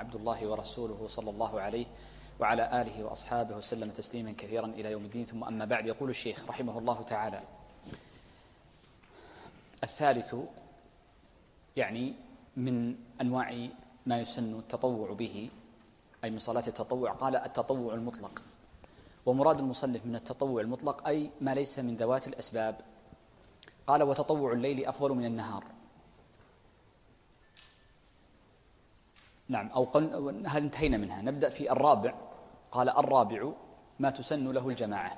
عبد الله ورسوله صلى الله عليه وعلى آله وأصحابه وسلم تسليما كثيرا إلى يوم الدين. ثم أما بعد، يقول الشيخ رحمه الله تعالى: الثالث، يعني من أنواع ما يسن التطوع به، أي من صلاة التطوع، قال: التطوع المطلق. ومراد المصنف من التطوع المطلق أي ما ليس من ذوات الأسباب. قال: وتطوع الليل أفضل من النهار. نعم، هل انتهينا منها؟ نبدأ في الرابع. قال: الرابع ما تسن له الجماعة.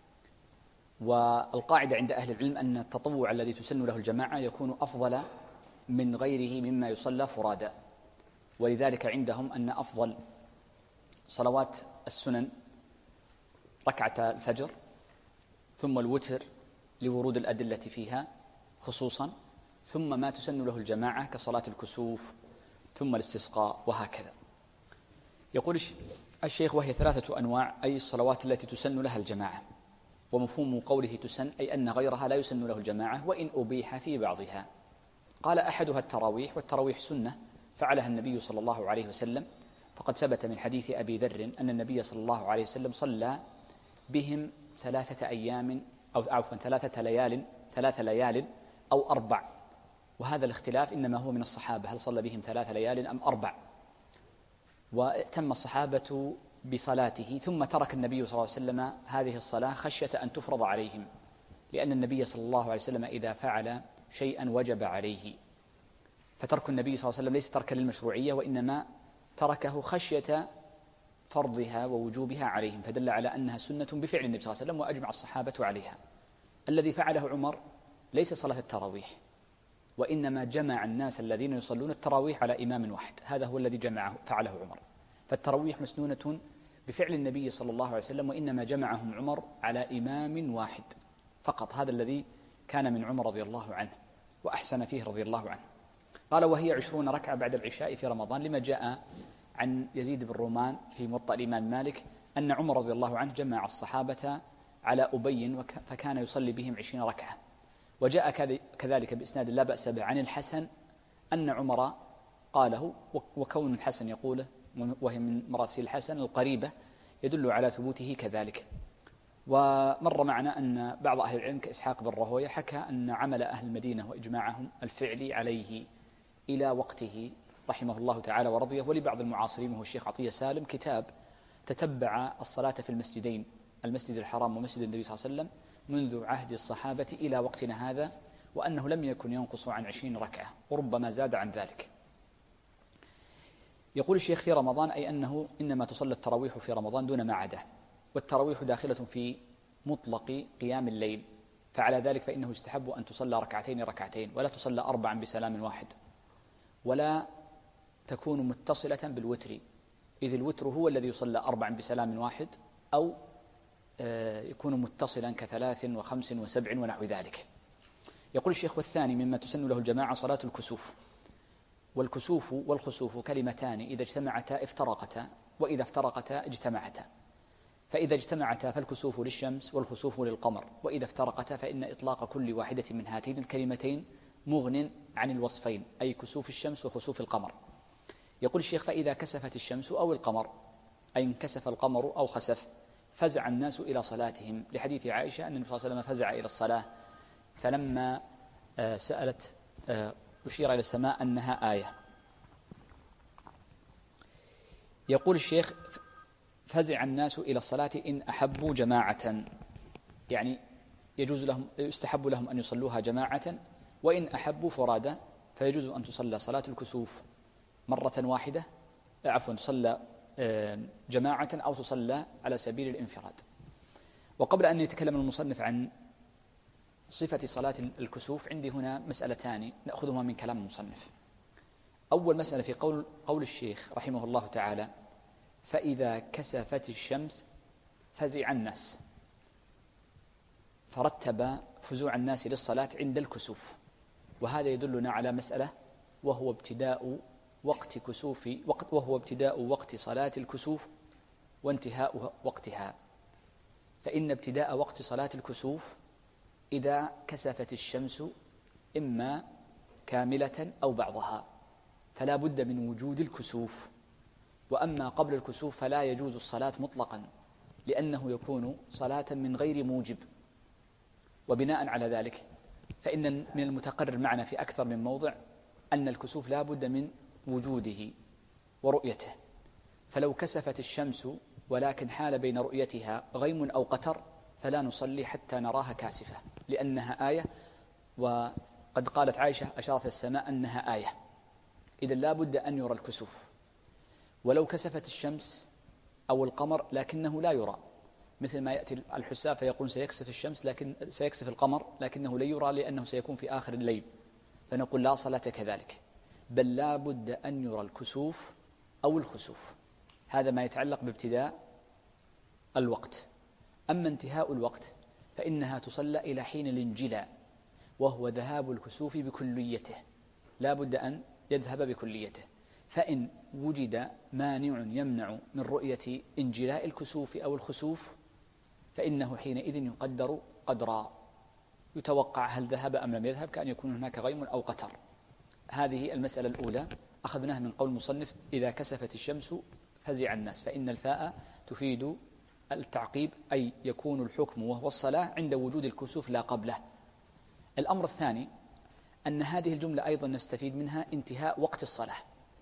والقاعدة عند أهل العلم أن التطوع الذي تسن له الجماعة يكون أفضل من غيره مما يصلى فرادا. ولذلك عندهم أن أفضل صلوات السنن ركعة الفجر، ثم الوتر لورود الأدلة فيها خصوصا، ثم ما تسن له الجماعة كصلاة الكسوف، ثم الاستسقاء، وهكذا. يقول الشيخ: وهي 3 أنواع، أي الصلوات التي تسن لها الجماعة. ومفهوم قوله تسن أي أن غيرها لا يسن له الجماعة وإن أبيح في بعضها. قال: أحدها التراويح، والتراويح سنة فعلها النبي صلى الله عليه وسلم، فقد ثبت من حديث أبي ذر أن النبي صلى الله عليه وسلم صلى بهم 3 أيام أو عفوا 3 ليال أو 4. وهذا الاختلاف إنما هو من الصحابة، هل صلى بهم 3 ليال أم 4. وتم الصحابة بصلاته، ثم ترك النبي صلى الله عليه وسلم هذه الصلاة خشية أن تفرض عليهم، لأن النبي صلى الله عليه وسلم إذا فعل شيئا وجب عليه. فترك النبي صلى الله عليه وسلم ليس تركا للمشروعية، وإنما تركه خشية فرضها ووجوبها عليهم، فدل على أنها سنة بفعل النبي صلى الله عليه وسلم، وأجمع الصحابة عليها. الذي فعله عمر ليس صلاة التراويح، وإنما جمع الناس الذين يصلون التراويح على إمام واحد، هذا هو الذي فعله عمر. فالتراويح مسنونة بفعل النبي صلى الله عليه وسلم، وإنما جمعهم عمر على إمام واحد فقط. هذا الذي كان من عمر رضي الله عنه وأحسن فيه رضي الله عنه. قال: وهي 20 ركعة بعد العشاء في رمضان، لما جاء عن يزيد بن رومان في موطأ الإمام مالك أن عمر رضي الله عنه جمع الصحابة على أبي فكان يصلي بهم 20 ركعة. وجاء كذلك بإسناد لا بأس به عن الحسن أن عمر قاله، وكون الحسن يقوله وهي من مراسيل الحسن القريبة يدل على ثبوته كذلك. ومر معنا أن بعض أهل العلم كإسحاق بن راهويه حكى أن عمل أهل المدينة وإجماعهم الفعلي عليه إلى وقته رحمه الله تعالى ورضيه. ولبعض المعاصرين وهو الشيخ عطية سالم كتاب تتبع الصلاة في المسجدين، المسجد الحرام ومسجد النبي صلى الله عليه وسلم، منذ عهد الصحابة إلى وقتنا هذا، وأنه لم يكن ينقص عن 20 ركعة، وربما زاد عن ذلك. يقول الشيخ: في رمضان، أي أنه إنما تصلى التراويح في رمضان دون ما عدا. والتراويح داخلة في مطلق قيام الليل، فعلى ذلك فإنه يستحب أن تصلى 2 ركعتين، ولا تصلى 4 بسلام واحد، ولا تكون متصلة بالوتر، إذ الوتر هو الذي يصلى 4 بسلام واحد، أو يكون متصلا ك3 و5 و7 ونحو ذلك. يقول الشيخ: والثاني مما تسن له الجماعة صلاة الكسوف. والكسوف والخسوف كلمتان إذا اجتمعتا افترقتا، وإذا افترقتا اجتمعتا. فإذا اجتمعتا فالكسوف للشمس والخسوف للقمر، وإذا افترقتا فإن إطلاق كل واحدة من هاتين الكلمتين مغن عن الوصفين، أي كسوف الشمس وخسوف القمر. يقول الشيخ: فإذا كسفت الشمس أو القمر، أي انكسف القمر أو خسف، فزع الناس إلى صلاتهم، لحديث عائشة أن النبي صلى الله عليه وسلم فزع إلى الصلاة، فلما سألت أشير إلى السماء أنها آية. يقول الشيخ: فزع الناس إلى الصلاة إن أحبوا جماعة، يعني يستحب لهم أن يصلوها جماعة، وإن أحبوا فرادى فيجوز أن تصلى صلاة الكسوف مرة واحدة، تصلى جماعة أو تصلى على سبيل الانفراد. وقبل أن يتكلم المصنف عن صفة صلاة الكسوف، عندي هنا مسألتان نأخذهما من كلام المصنف. أول مسألة في قول الشيخ رحمه الله تعالى: فإذا كسفت الشمس فزع الناس، فرتب فزوع الناس للصلاة عند الكسوف. وهذا يدلنا على مسألة، وهو ابتداء وقت صلاة الكسوف وانتهاء وقتها. فإن ابتداء وقت صلاة الكسوف إذا كسفت الشمس إما كاملة أو بعضها، فلا بد من وجود الكسوف، وأما قبل الكسوف فلا يجوز الصلاة مطلقا، لأنه يكون صلاة من غير موجب. وبناء على ذلك فإن من المتقرر معنا في أكثر من موضع أن الكسوف لا بد من وجوده ورؤيته، فلو كسفت الشمس ولكن حال بين رؤيتها غيم أو قتر فلا نصلي حتى نراها كاسفة، لأنها آية، وقد قالت عائشة أشارت السماء أنها آية، إذن لا بد أن يرى الكسوف. ولو كسفت الشمس أو القمر لكنه لا يرى، مثل ما يأتي الحساب فيقول سيكسف الشمس لكن سيكسف القمر لكنه لا يرى لأنه سيكون في آخر الليل، فنقول لا صلاة كذلك، بل لا بد أن يرى الكسوف أو الخسوف. هذا ما يتعلق بابتداء الوقت. أما انتهاء الوقت فإنها تصلى إلى حين الانجلاء، وهو ذهاب الكسوف بكليته، لا بد أن يذهب بكليته. فإن وجد مانع يمنع من رؤية انجلاء الكسوف أو الخسوف فإنه حينئذ يقدر قدرا، يتوقع هل ذهب أم لم يذهب، كأن يكون هناك غيم أو قتر. هذه المسألة الأولى أخذناها من قول المصنف إذا كسفت الشمس فزع الناس، فإن الفاء تفيد التعقيب، أي يكون الحكم وهو الصلاة عند وجود الكسوف لا قبله. الأمر الثاني أن هذه الجملة أيضا نستفيد منها انتهاء وقت الصلاة،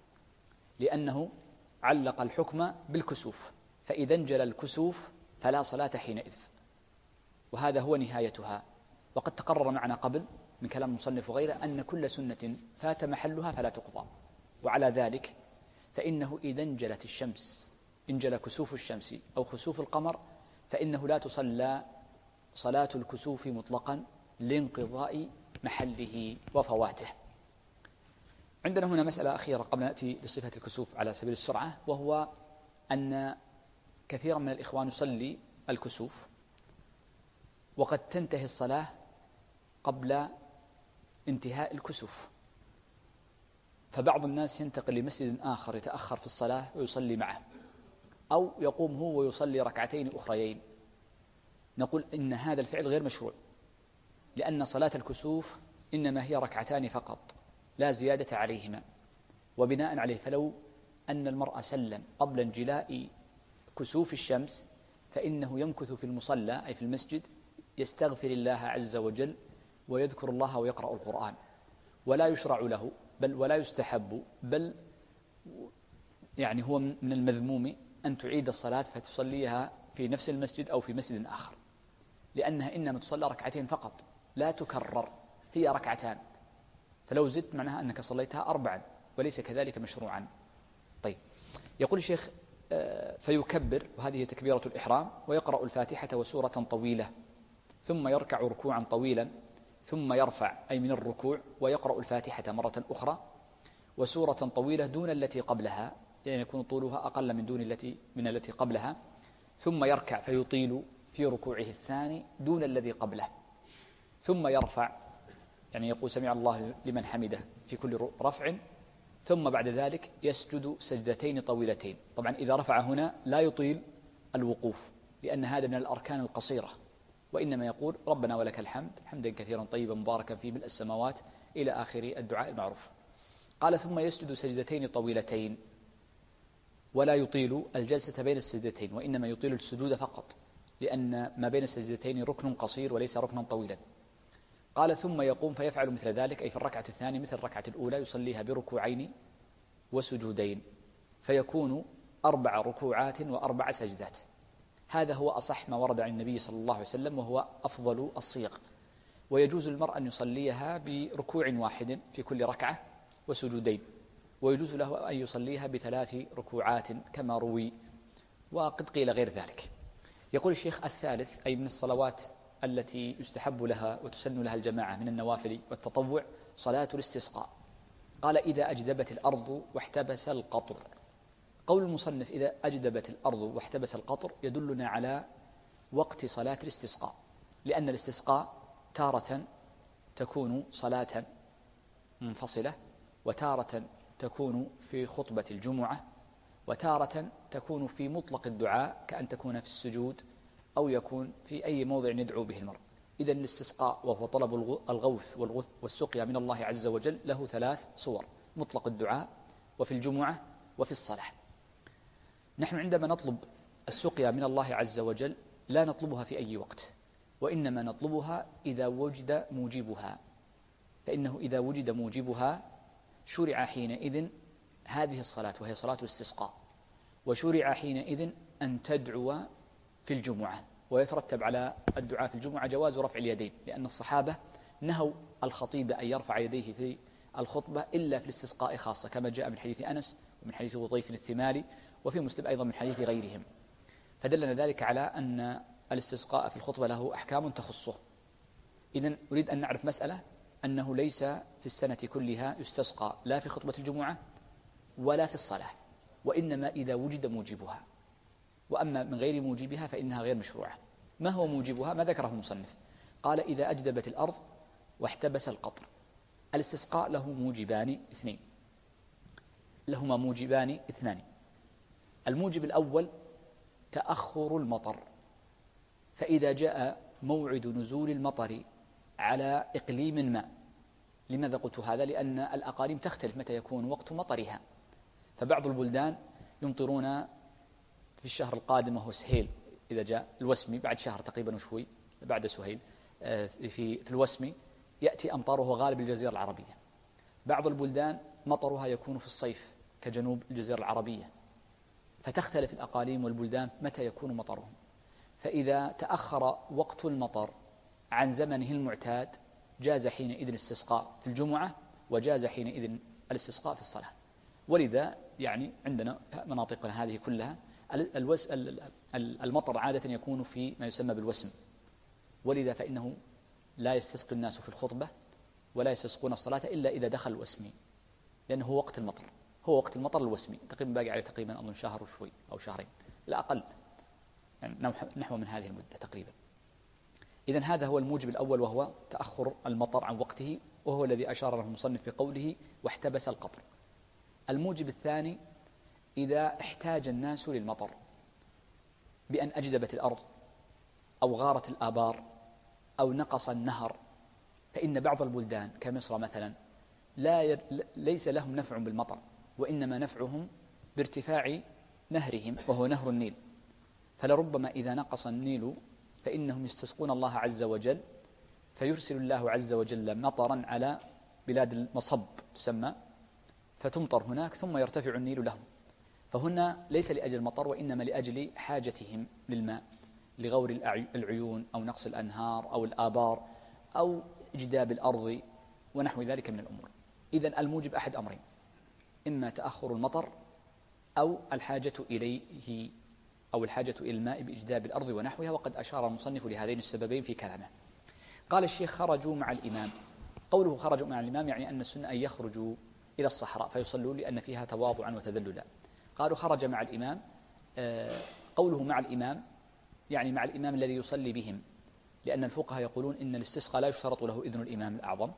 لأنه علق الحكم بالكسوف، فإذا انجلى الكسوف فلا صلاة حينئذ، وهذا هو نهايتها. وقد تقرر معنا قبل من كلام المصنف وغيره أن كل سنة فات محلها فلا تقضى، وعلى ذلك فإنه إذا انجلت الشمس، انجلى كسوف الشمس أو خسوف القمر، فإنه لا تصلى صلاة الكسوف مطلقا لانقضاء محله وفواته. عندنا هنا مسألة أخيرة قبل أن نأتي لصفة الكسوف على سبيل السرعة، وهو أن كثيرا من الإخوان يصلي الكسوف وقد تنتهي الصلاة قبل انتهاء الكسوف، فبعض الناس ينتقل لمسجد آخر يتأخر في الصلاة ويصلي معه، أو يقوم هو ويصلي ركعتين أخريين. نقول إن هذا الفعل غير مشروع، لأن صلاة الكسوف إنما هي ركعتان فقط لا زيادة عليهما. وبناء عليه فلو أن المرء سلم قبل انجلاء كسوف الشمس فإنه يمكث في المصلى أي في المسجد يستغفر الله عز وجل ويذكر الله ويقرأ القرآن، ولا يشرع له بل ولا يستحب، بل يعني هو من المذموم أن تعيد الصلاة فتصليها في نفس المسجد أو في مسجد آخر، لأنها إنما تصلى ركعتين فقط لا تكرر، هي ركعتان، فلو زدت معناها أنك صليتها 4 وليس كذلك مشروعا. طيب، يقول الشيخ فيكبر، وهذه تكبيرة الإحرام، ويقرأ الفاتحة وسورة طويلة، ثم يركع ركوعا طويلا، ثم يرفع أي من الركوع ويقرأ الفاتحة مرة أخرى وسورة طويلة دون التي قبلها، لأن يكون طولها أقل من التي قبلها، ثم يركع فيطيل في ركوعه الثاني دون الذي قبله، ثم يرفع يعني يقول سمع الله لمن حمده في كل رفع، ثم بعد ذلك يسجد سجدتين طويلتين. طبعا إذا رفع هنا لا يطيل الوقوف، لأن هذا من الأركان القصيرة، وإنما يقول ربنا ولك الحمد حمدا كثيرا طيبا مباركا فيه ملء السماوات إلى آخر الدعاء المعروف. قال ثم يسجد سجدتين طويلتين، ولا يطيل الجلسة بين السجدتين، وإنما يطيل السجود فقط، لأن ما بين السجدتين ركن قصير وليس ركنا طويلا. قال ثم يقوم فيفعل مثل ذلك، أي في الركعة الثانية مثل الركعة الأولى يصليها بركوعين وسجودين، فيكون 4 ركوعات و4 سجدات. هذا هو أصح ما ورد عن النبي صلى الله عليه وسلم، وهو أفضل الصيغ. ويجوز للمرء أن يصليها بركوع واحد في كل ركعة وسجودين، ويجوز له أن يصليها ب3 ركوعات كما روي، وقد قيل غير ذلك. يقول الشيخ الثالث أي من الصلوات التي يستحب لها وتسن لها الجماعة من النوافل والتطوع صلاة الاستسقاء. قال إذا أجدبت الأرض واحتبس القطر. قول المصنف إذا أجدبت الأرض واحتبس القطر يدلنا على وقت صلاة الاستسقاء، لأن الاستسقاء تارة تكون صلاة منفصلة، وتارة تكون في خطبة الجمعة، وتارة تكون في مطلق الدعاء كأن تكون في السجود أو يكون في أي موضع يدعو به المرء. إذن الاستسقاء وهو طلب الغوث والسقيا من الله عز وجل له 3 صور: مطلق الدعاء وفي الجمعة وفي الصلاة. نحن عندما نطلب السقيا من الله عز وجل لا نطلبها في أي وقت، وإنما نطلبها إذا وجد موجبها، فإنه إذا وجد موجبها شرع حينئذ هذه الصلاة وهي صلاة الاستسقاء، وشرع حينئذ أن تدعو في الجمعة، ويترتب على الدعاء في الجمعة جواز رفع اليدين، لأن الصحابة نهوا الخطيب أن يرفع يديه في الخطبة إلا في الاستسقاء خاصة، كما جاء من حديث أنس ومن حديث وطيف الثمالي، وفي مسلم أيضا من حديث غيرهم، فدلنا ذلك على أن الاستسقاء في الخطبة له أحكام تخصه. إذن أريد أن نعرف مسألة، أنه ليس في السنة كلها يستسقى لا في خطبة الجمعة ولا في الصلاة، وإنما إذا وجد موجبها، وأما من غير موجبها فإنها غير مشروعة. ما هو موجبها؟ ما ذكره المصنف، قال إذا أجدبت الأرض واحتبس القطر. الاستسقاء له موجبان اثنين، لهما موجبان اثنان. الموجب الأول تأخر المطر، فإذا جاء موعد نزول المطر على إقليم ما. لماذا قلت هذا؟ لأن الأقاليم تختلف متى يكون وقت مطرها، فبعض البلدان يمطرون في الشهر القادم وهو سهيل، إذا جاء الوسمي بعد شهر تقريبا وشوي بعد سهيل في الوسمي يأتي أمطاره غالب الجزيرة العربية. بعض البلدان مطرها يكون في الصيف كجنوب الجزيرة العربية، فتختلف الأقاليم والبلدان متى يكون مطرهم. فإذا تأخر وقت المطر عن زمنه المعتاد جاز حينئذ الاستسقاء في الجمعة، وجاز حينئذ الاستسقاء في الصلاة. ولذا يعني عندنا مناطقنا هذه كلها المطر عادة يكون في ما يسمى بالوسم، ولذا فإنه لا يستسقي الناس في الخطبة ولا يستسقون الصلاة إلا إذا دخل الوسمي، لأنه هو وقت المطر، هو وقت المطر الوسمي تقريبا باقي عليه تقريبا أظن شهر وشوي أو شهرين لا أقل، يعني نحو من هذه المدة تقريبا. إذن هذا هو الموجب الأول، وهو تأخر المطر عن وقته، وهو الذي أشار له المصنف بقوله واحتبس القطر. الموجب الثاني إذا احتاج الناس للمطر بأن أجدبت الأرض أو غارت الآبار أو نقص النهر، فإن بعض البلدان كمصر مثلا ليس لهم نفع بالمطر، وإنما نفعهم بارتفاع نهرهم وهو نهر النيل، فلربما إذا نقص النيل فإنهم يستسقون الله عز وجل، فيرسل الله عز وجل مطرا على بلاد المصب تسمى، فتمطر هناك ثم يرتفع النيل لهم. فهنا ليس لأجل المطر، وإنما لأجل حاجتهم للماء، لغور العيون أو نقص الأنهار أو الآبار أو إجداب الأرض ونحو ذلك من الأمور. إذن الموجب أحد أمرين، إما تأخر المطر أو الحاجة إليه أو الحاجة إلى الماء بإجداب الأرض ونحوها، وقد أشار المصنف لهذين السببين في كلامه. قال الشيخ خرجوا مع الإمام. قوله خرجوا مع الإمام يعني أن السنة أن يخرجوا إلى الصحراء فيصلون، لأن فيها تواضعا وتذللا. قالوا خرج مع الإمام، قوله مع الإمام يعني مع الإمام الذي يصلي بهم، لأن الفقهاء يقولون إن الاستسقاء لا يشترط له إذن الإمام الأعظم،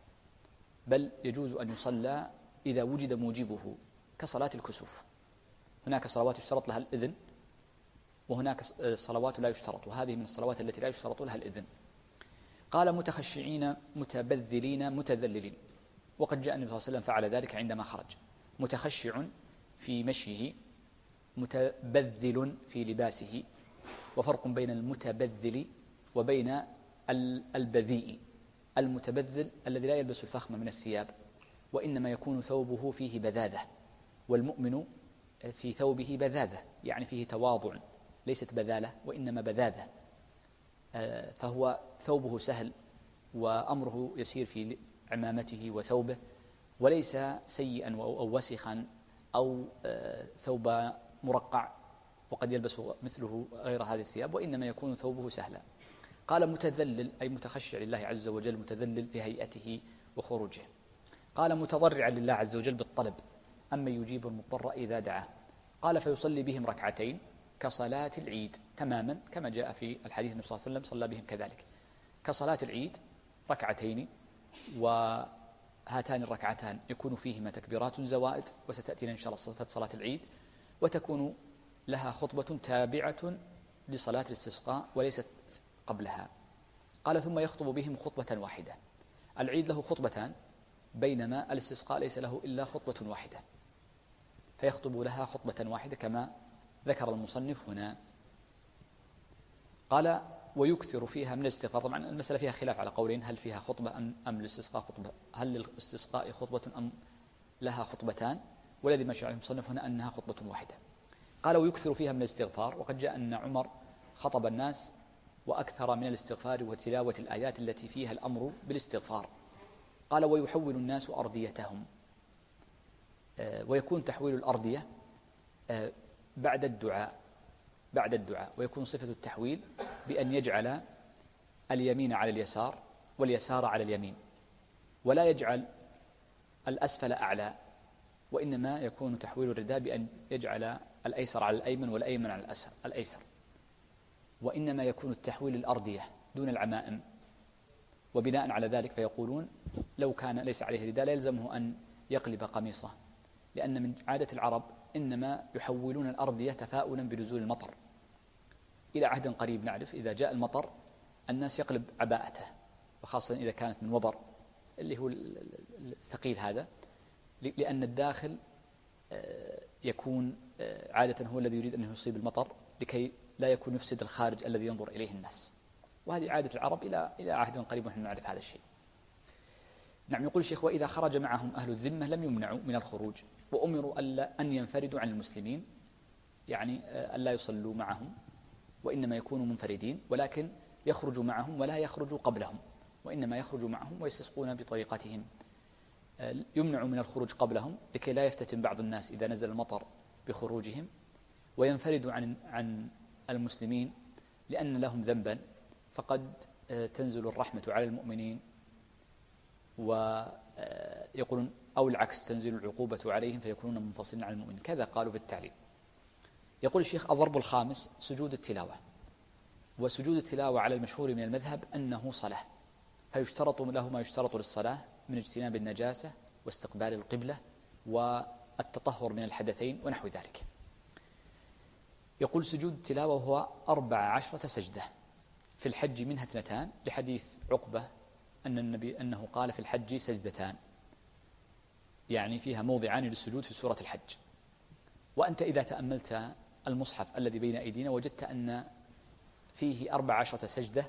بل يجوز أن يصلى إذا وجد موجبه كصلاة الكسوف. هناك صلوات يشترط لها الإذن، وهناك صلوات لا يشترط، وهذه من الصلوات التي لا يشترط لها الإذن. قال متخشعين متبذلين متذللين، وقد جاء النبي صلى الله عليه وسلم فعل ذلك عندما خرج، متخشع في مشيه، متبذل في لباسه، وفرق بين المتبذل وبين البذيء. المتبذل الذي لا يلبس الفخم من الثياب، وإنما يكون ثوبه فيه بذاذة، والمؤمن في ثوبه بذاذة يعني فيه تواضع، ليست بذالة وإنما بذاذة، فهو ثوبه سهل وأمره يسير في عمامته وثوبه، وليس سيئا أو وسخا أو ثوب مرقع وقد يلبس مثله غير هذه الثياب، وإنما يكون ثوبه سهلا. قال متذلل أي متخشع لله عز وجل، متذلل في هيئته وخروجه. قال متضرعا لله عز وجل بالطلب، أما يجيب المضطر إذا دعاه. قال فيصلي بهم ركعتين كصلاة العيد تماما، كما جاء في الحديث النبي صلى الله عليه وسلم صلى بهم كذلك كصلاة العيد ركعتين، وهاتان الركعتان يكون فيهما تكبيرات زوائد، وستأتينا إن شاء الله صفة صلاة العيد، وتكون لها خطبة تابعة لصلاة الاستسقاء وليست قبلها. قال ثم يخطب بهم خطبة واحدة. العيد له خطبتان، بينما الاستسقاء ليس له إلا خطبة واحدة، فيخطب لها خطبة واحدة كما ذكر المصنف هنا. قال ويكثر فيها من الاستغفار. طبعا المسألة فيها خلاف على قولين، هل فيها خطبة أم للاستسقاء خطبة، هل للاستسقاء خطبة أم لها خطبتان، والذي مشى عليه المصنف هنا أنها خطبة واحدة. قال ويكثر فيها من الاستغفار، وقد جاء أن عمر خطب الناس وأكثر من الاستغفار وتلاوة الآيات التي فيها الأمر بالاستغفار. قال ويحول الناس أرضيتهم، ويكون تحويل الأرضية بعد الدعاء، ويكون صفة التحويل بأن يجعل اليمين على اليسار واليسار على اليمين، ولا يجعل الأسفل أعلى، وإنما يكون تحويل الرداء بأن يجعل الأيسر على الأيمن والأيمن على الأيسر، وإنما يكون التحويل الأرضية دون العمائم. وبناء على ذلك فيقولون لو كان ليس عليه رداء لا يلزمه أن يقلب قميصه، لأن من عادة العرب إنما يحولون الأرضية تفاؤلا بنزول المطر. إلى عهد قريب نعرف إذا جاء المطر الناس يقلب عباءته، وخاصة إذا كانت من وبر اللي هو الثقيل هذا، لأن الداخل يكون عادة هو الذي يريد أن يصيب المطر لكي لا يكون يفسد الخارج الذي ينظر إليه الناس. وهذه عادة العرب إلى عهد قريب ونحن نعرف هذا الشيء. نعم. يقول الشيخ وإذا خرج معهم أهل الذمة لم يمنعوا من الخروج، وأمروا أن ينفردوا عن المسلمين، يعني ألا يصلوا معهم وإنما يكونوا منفردين، ولكن يخرجوا معهم ولا يخرجوا قبلهم، وإنما يخرجوا معهم ويستسقون بطريقتهم. يمنعوا من الخروج قبلهم لكي لا يفتتن بعض الناس إذا نزل المطر بخروجهم، وينفردوا عن المسلمين لأن لهم ذنبا، فقد تنزل الرحمة على المؤمنين، ويقولون أو العكس تنزل العقوبة عليهم فيكونون منفصلين عن المؤمنين، كذا قالوا في التعليم. يقول الشيخ الضرب الخامس سجود التلاوة. وسجود التلاوة على المشهور من المذهب أنه صلاة، فيشترط له ما يشترط للصلاة من اجتناب النجاسة واستقبال القبلة والتطهر من الحدثين ونحو ذلك. يقول سجود التلاوة وهو 14 سجدة، في الحج منها 2، لحديث عقبة أن النبي أنه قال في الحج سجدتان، يعني فيها موضعان للسجود في سورة الحج. وأنت إذا تأملت المصحف الذي بين أيدينا وجدت أن فيه 14 سجدة،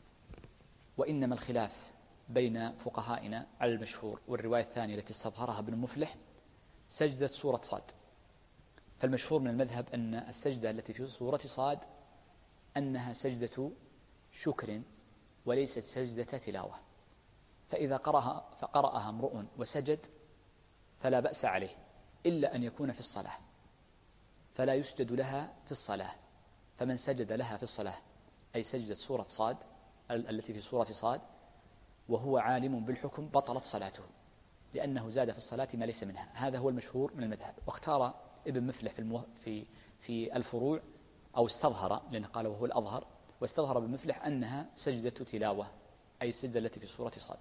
وإنما الخلاف بين فقهائنا على المشهور والرواية الثانية التي استظهرها ابن مفلح سجدة سورة صاد. فالمشهور من المذهب أن السجدة التي في سورة صاد أنها سجدة شكر وليست سجدة تلاوة، فإذا فقرأها امرؤ وسجد فلا بأس عليه، إلا أن يكون في الصلاة فلا يسجد لها في الصلاة. فمن سجد لها في الصلاة أي سجدة سورة صاد التي في سورة صاد وهو عالم بالحكم بطلت صلاته، لأنه زاد في الصلاة ما ليس منها. هذا هو المشهور من المذهب. واختار ابن مفلح في الفروع، أو استظهر، لأنه قال وهو الأظهر، واستظهر ابن مفلح أنها سجدة تلاوة أي السجدة التي في سورة صاد.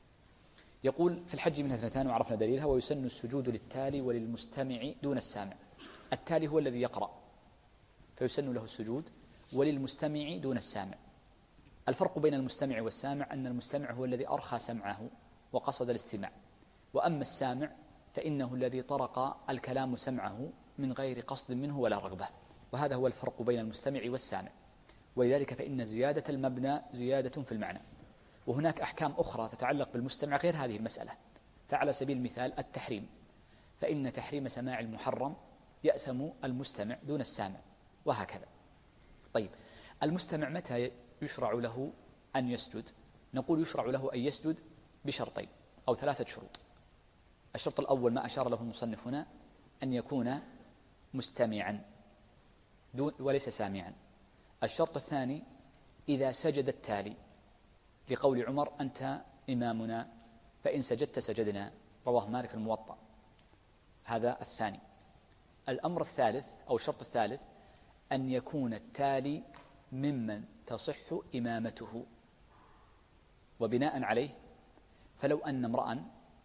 يقول في الحج منها 2 وعرفنا دليلها. ويسن السجود للتالي وللمستمع دون السامع. التالي هو الذي يقرأ فيسن له السجود، وللمستمع دون السامع. الفرق بين المستمع والسامع أن المستمع هو الذي أرخى سمعه وقصد الاستماع، وأما السامع فإنه الذي طرق الكلام سمعه من غير قصد منه ولا رغبة. وهذا هو الفرق بين المستمع والسامع. ولذلك فإن زيادة المبنى زيادة في المعنى. وهناك أحكام أخرى تتعلق بالمستمع غير هذه المسألة. فعلى سبيل المثال التحريم، فإن تحريم سماع المحرم يأثم المستمع دون السامع، وهكذا. طيب، المستمع متى يشرع له أن يسجد؟ نقول يشرع له أن يسجد بشرطين أو 3 شروط. الشرط الأول ما أشار له المصنف هنا، أن يكون مستمعا وليس سامعا. الشرط الثاني إذا سجد التالي، لقول عمر أنت إمامنا فإن سجدت سجدنا، رواه مالك في الموطأ. هذا الثاني. الأمر الثالث أو الشرط الثالث أن يكون التالي ممن تصح إمامته. وبناء عليه فلو أن امرأ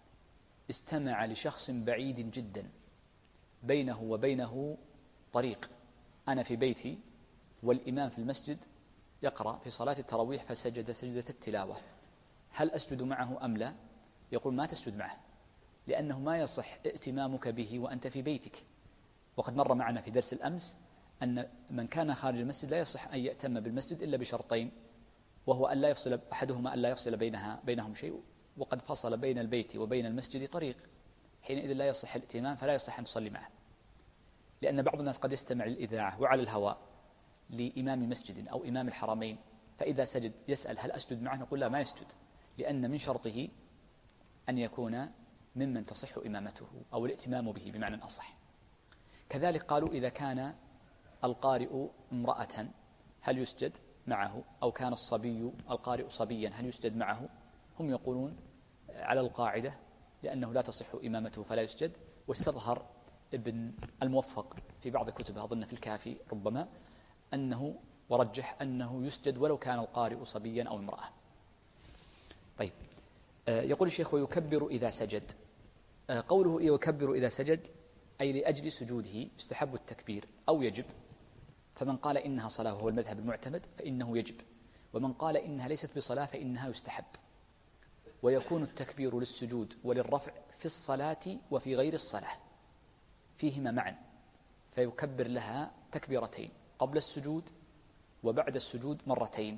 استمع لشخص بعيد جدا بينه وبينه طريق، أنا في بيتي والإمام في المسجد يقرأ في صلاة التراويح فسجد سجدة التلاوة، هل أسجد معه أم لا؟ يقول ما تسجد معه، لأنه ما يصح ائتمامك به وأنت في بيتك. وقد مر معنا في درس الأمس أن من كان خارج المسجد لا يصح أن يأتم بالمسجد إلا بشرطين، وهو أن لا يفصل أحدهما، أن لا يفصل بينهم شيء، وقد فصل بين البيت وبين المسجد طريق، حينئذ لا يصح الائتمام، فلا يصح أن تصلي معه. لأن بعض الناس قد يستمع للإذاعة وعلى الهواء لإمام مسجد أو إمام الحرمين، فإذا سجد يسأل هل أسجد معه؟ نقول لا، ما يسجد، لأن من شرطه أن يكون ممن تصح إمامته أو الائتمام به بمعنى أصح. كذلك قالوا إذا كان القارئ امرأة هل يسجد معه، أو كان القارئ صبيا هل يسجد معه؟ هم يقولون على القاعدة لأنه لا تصح إمامته فلا يسجد. واستظهر ابن الموفق في بعض كتبه، أظن في الكافي ربما، أنه ورجح أنه يسجد ولو كان القارئ صبيا أو امرأة. طيب، يقول الشيخ ويكبر إذا سجد. قوله يكبر إذا سجد أي لأجل سجوده يستحب التكبير أو يجب. فمن قال إنها صلاة وهو المذهب المعتمد فإنه يجب، ومن قال إنها ليست بصلاة فإنها يستحب. ويكون التكبير للسجود وللرفع في الصلاة وفي غير الصلاة، فيهما معا، فيكبر لها تكبيرتين قبل السجود وبعد السجود مرتين.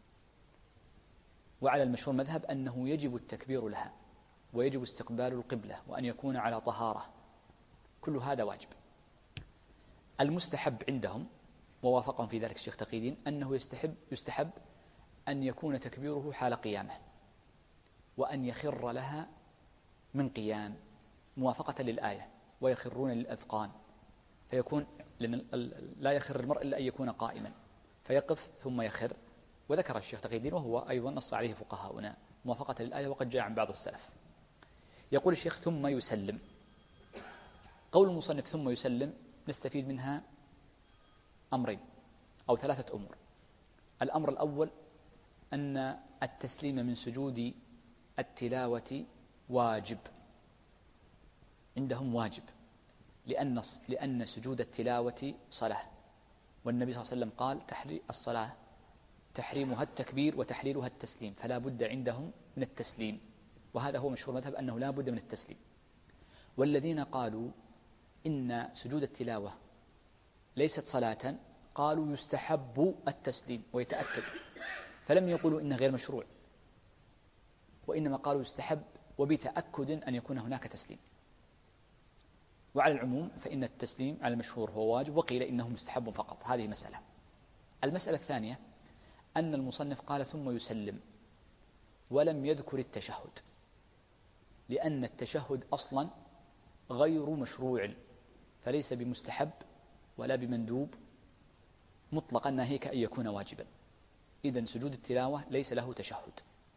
وعلى المشهور مذهب أنه يجب التكبير لها، ويجب استقبال القبلة، وأن يكون على طهارة، كل هذا واجب. المستحب عندهم، ووافقهم في ذلك الشيخ تقي الدين، أنه يستحب أن يكون تكبيره حال قيامه، وأن يخر لها من قيام، موافقة للآية ويخرون للأذقان، فيكون لا يخر المرء إلا أن يكون قائما، فيقف ثم يخر. وذكر الشيخ تقي الدين وهو أيضا نص عليه فقهاؤنا موافقة للآية، وقد جاء عن بعض السلف. يقول الشيخ ثم يسلم. قول المصنف ثم يسلم نستفيد منها أمرين أو 3 أمور. الأمر الأول أن التسليم من سجود التلاوة واجب عندهم، واجب، لأن سجود التلاوة صلاة، والنبي صلى الله عليه وسلم قال الصلاة تحريمها التكبير وتحليلها التسليم، فلا بد عندهم من التسليم، وهذا هو مشهور مذهب أنه لا بد من التسليم. والذين قالوا إن سجود التلاوة ليست صلاة قالوا يستحب التسليم ويتأكد، فلم يقولوا إنه غير مشروع، وإنما قالوا يستحب وبتأكد أن يكون هناك تسليم. وعلى العموم فإن التسليم على المشهور هو واجب، وقيل إنه مستحب فقط. هذه مسألة. المسألة الثانية أن المصنف قال ثم يسلم ولم يذكر التشهد، لأن التشهد أصلا غير مشروع، فليس بمستحب ولا بمندوب مطلقا، ناهيك أن يكون واجبا. إذن سجود التلاوة ليس له تشهد.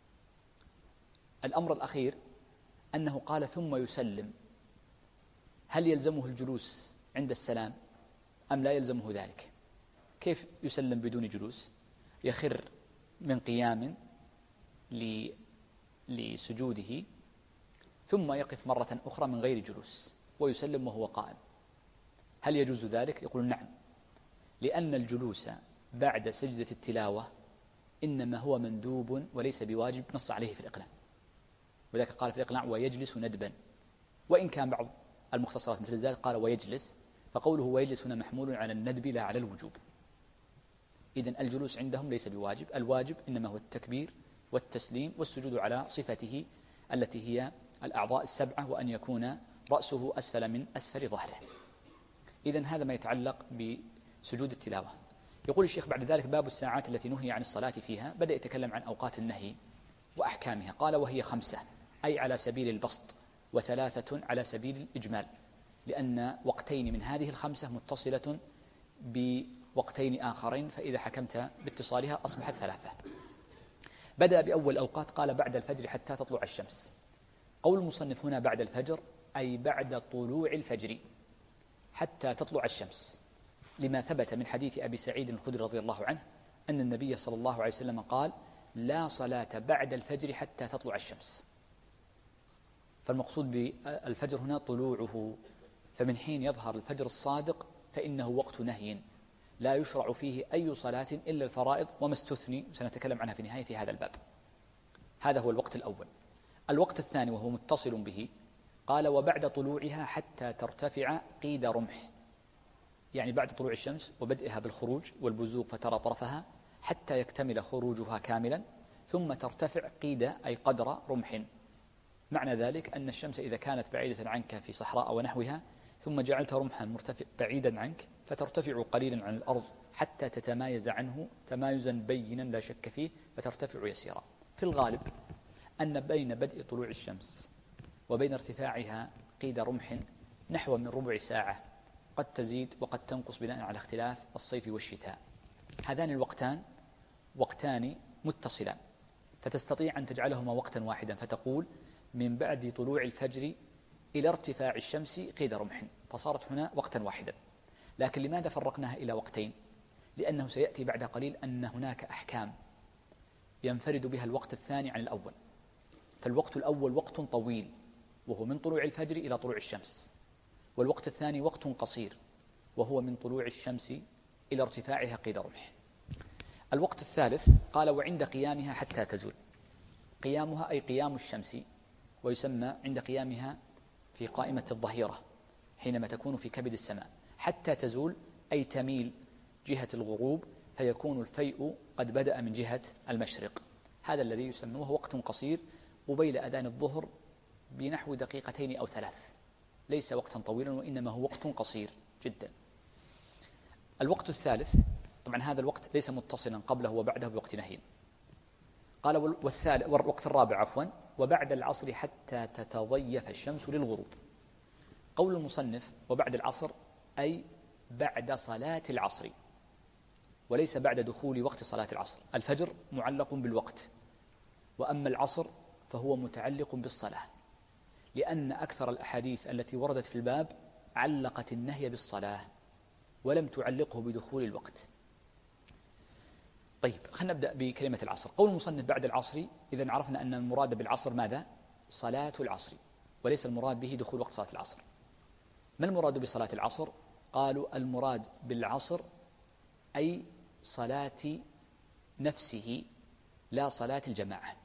الأمر الأخير أنه قال ثم يسلم، هل يلزمه الجلوس عند السلام أم لا يلزمه ذلك؟ كيف يسلم بدون جلوس؟ يخر من قيام لسجوده ثم يقف مرة أخرى من غير جلوس ويسلم وهو قائم، هل يجوز ذلك؟ يقول نعم، لأن الجلوس بعد سجدة التلاوة إنما هو مندوب وليس بواجب، نص عليه في الإقناع، وذلك قال في الإقناع ويجلس ندبا، وإن كان بعض المختصرات مثل الزاد قال ويجلس، فقوله ويجلس هنا محمول على الندب لا على الوجوب. إذن الجلوس عندهم ليس بواجب، الواجب إنما هو التكبير والتسليم والسجود على صفته التي هي الأعضاء 7، وأن يكون رأسه أسفل من أسفل ظهره. إذن هذا ما يتعلق بسجود التلاوة. يقول الشيخ بعد ذلك باب الساعات التي نهي عن الصلاة فيها، بدأ يتكلم عن أوقات النهي وأحكامها. قال وهي 5، أي على سبيل البسط، و3 على سبيل الإجمال، لأن وقتين من هذه 5 متصلة بوقتين آخرين، فإذا حكمت باتصالها أصبحت 3. بدأ بأول أوقات قال بعد الفجر حتى تطلع الشمس. قول المصنف هنا بعد الفجر أي بعد طلوع الفجر حتى تطلع الشمس، لما ثبت من حديث أبي سعيد الخدري رضي الله عنه أن النبي صلى الله عليه وسلم قال لا صلاة بعد الفجر حتى تطلع الشمس. فالمقصود بالفجر هنا طلوعه، فمن حين يظهر الفجر الصادق فإنه وقت نهي لا يشرع فيه أي صلاة إلا الفرائض وما استثني، سنتكلم عنها في نهاية هذا الباب. هذا هو الوقت الأول. الوقت الثاني وهو متصل به قال وبعد طلوعها حتى ترتفع قيد رمح، يعني بعد طلوع الشمس وبدئها بالخروج والبزوغ فترى طرفها حتى يكتمل خروجها كاملا، ثم ترتفع قيد أي قدر رمح. معنى ذلك أن الشمس إذا كانت بعيدة عنك في صحراء ونحوها ثم جعلت رمحا مرتفع بعيدا عنك فترتفع قليلا عن الأرض حتى تتمايز عنه تمايزا بينا لا شك فيه فترتفع يسيرا. في الغالب أن بين بدء طلوع الشمس وبين ارتفاعها قيد رمح نحو من ربع ساعة، قد تزيد وقد تنقص بناء على اختلاف الصيف والشتاء. هذان الوقتان وقتان متصلان، فتستطيع أن تجعلهما وقتا واحدا، فتقول من بعد طلوع الفجر إلى ارتفاع الشمس قيد رمح، فصارت هنا وقتا واحدا. لكن لماذا فرقناها إلى وقتين؟ لأنه سيأتي بعد قليل أن هناك أحكام ينفرد بها الوقت الثاني عن الأول. فالوقت الأول وقت طويل وهو من طلوع الفجر إلى طلوع الشمس، والوقت الثاني وقت قصير وهو من طلوع الشمس إلى ارتفاعها قيد رمح. الوقت الثالث قال وعند قيامها حتى تزول. قيامها أي قيام الشمس، ويسمى عند قيامها في قائمة الظهيرة حينما تكون في كبد السماء. حتى تزول أي تميل جهة الغروب فيكون الفيء قد بدأ من جهة المشرق. هذا الذي يسمى وهو وقت قصير قبيل أذان الظهر بنحو دقيقتين أو 3، ليس وقتا طويلا وإنما هو وقت قصير جدا. الوقت الثالث طبعا هذا الوقت ليس متصلا قبله وبعده بوقت نهي. قال والوقت الرابع وبعد العصر حتى تتضيف الشمس للغروب. قول المصنف وبعد العصر أي بعد صلاة العصر، وليس بعد دخول وقت صلاة العصر. الفجر معلق بالوقت، وأما العصر فهو متعلق بالصلاة، لأن أكثر الأحاديث التي وردت في الباب علقت النهي بالصلاة ولم تعلقه بدخول الوقت. طيب خلينا نبدأ بكلمة العصر. قول المصنف بعد العصر، إذن عرفنا أن المراد بالعصر ماذا؟ صلاة العصر، وليس المراد به دخول وقت صلاة العصر. ما المراد بصلاة العصر؟ قالوا المراد بالعصر أي صلاة نفسه لا صلاة الجماعة.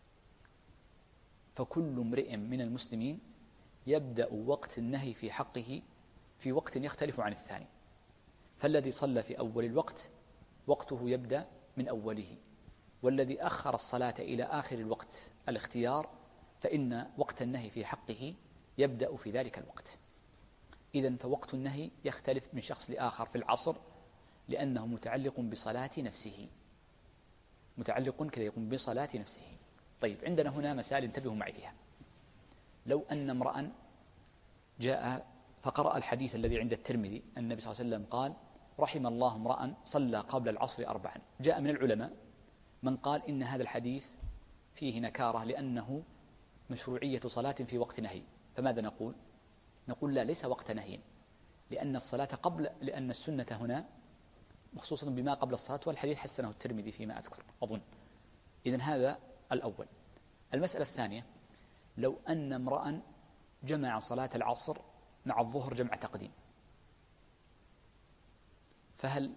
فكل امرئ من المسلمين يبدأ وقت النهي في حقه في وقت يختلف عن الثاني، فالذي صلى في أول الوقت وقته يبدأ من أوله، والذي أخر الصلاة إلى آخر الوقت الاختيار فإن وقت النهي في حقه يبدأ في ذلك الوقت. إذن فوقت النهي يختلف من شخص لآخر في العصر لأنه متعلق بصلاة نفسه، متعلق كذا يقوم بصلاة نفسه. طيب عندنا هنا مسائل انتبهوا معي فيها. لو أن امرأ جاء فقرأ الحديث الذي عند الترمذي النبي صلى الله عليه وسلم قال رحم الله امرأ صلى قبل العصر 4، جاء من العلماء من قال إن هذا الحديث فيه نكارة لأنه مشروعية صلاة في وقت نهي. فماذا نقول؟ نقول لا، ليس وقت نهي، لأن الصلاة لأن السنة هنا مخصوصا بما قبل الصلاة، والحديث حسنه الترمذي فيما أذكر أظن. إذن هذا الأول. المسألة الثانية، لو أن امرأ جمع صلاة العصر مع الظهر جمع تقديم، فهل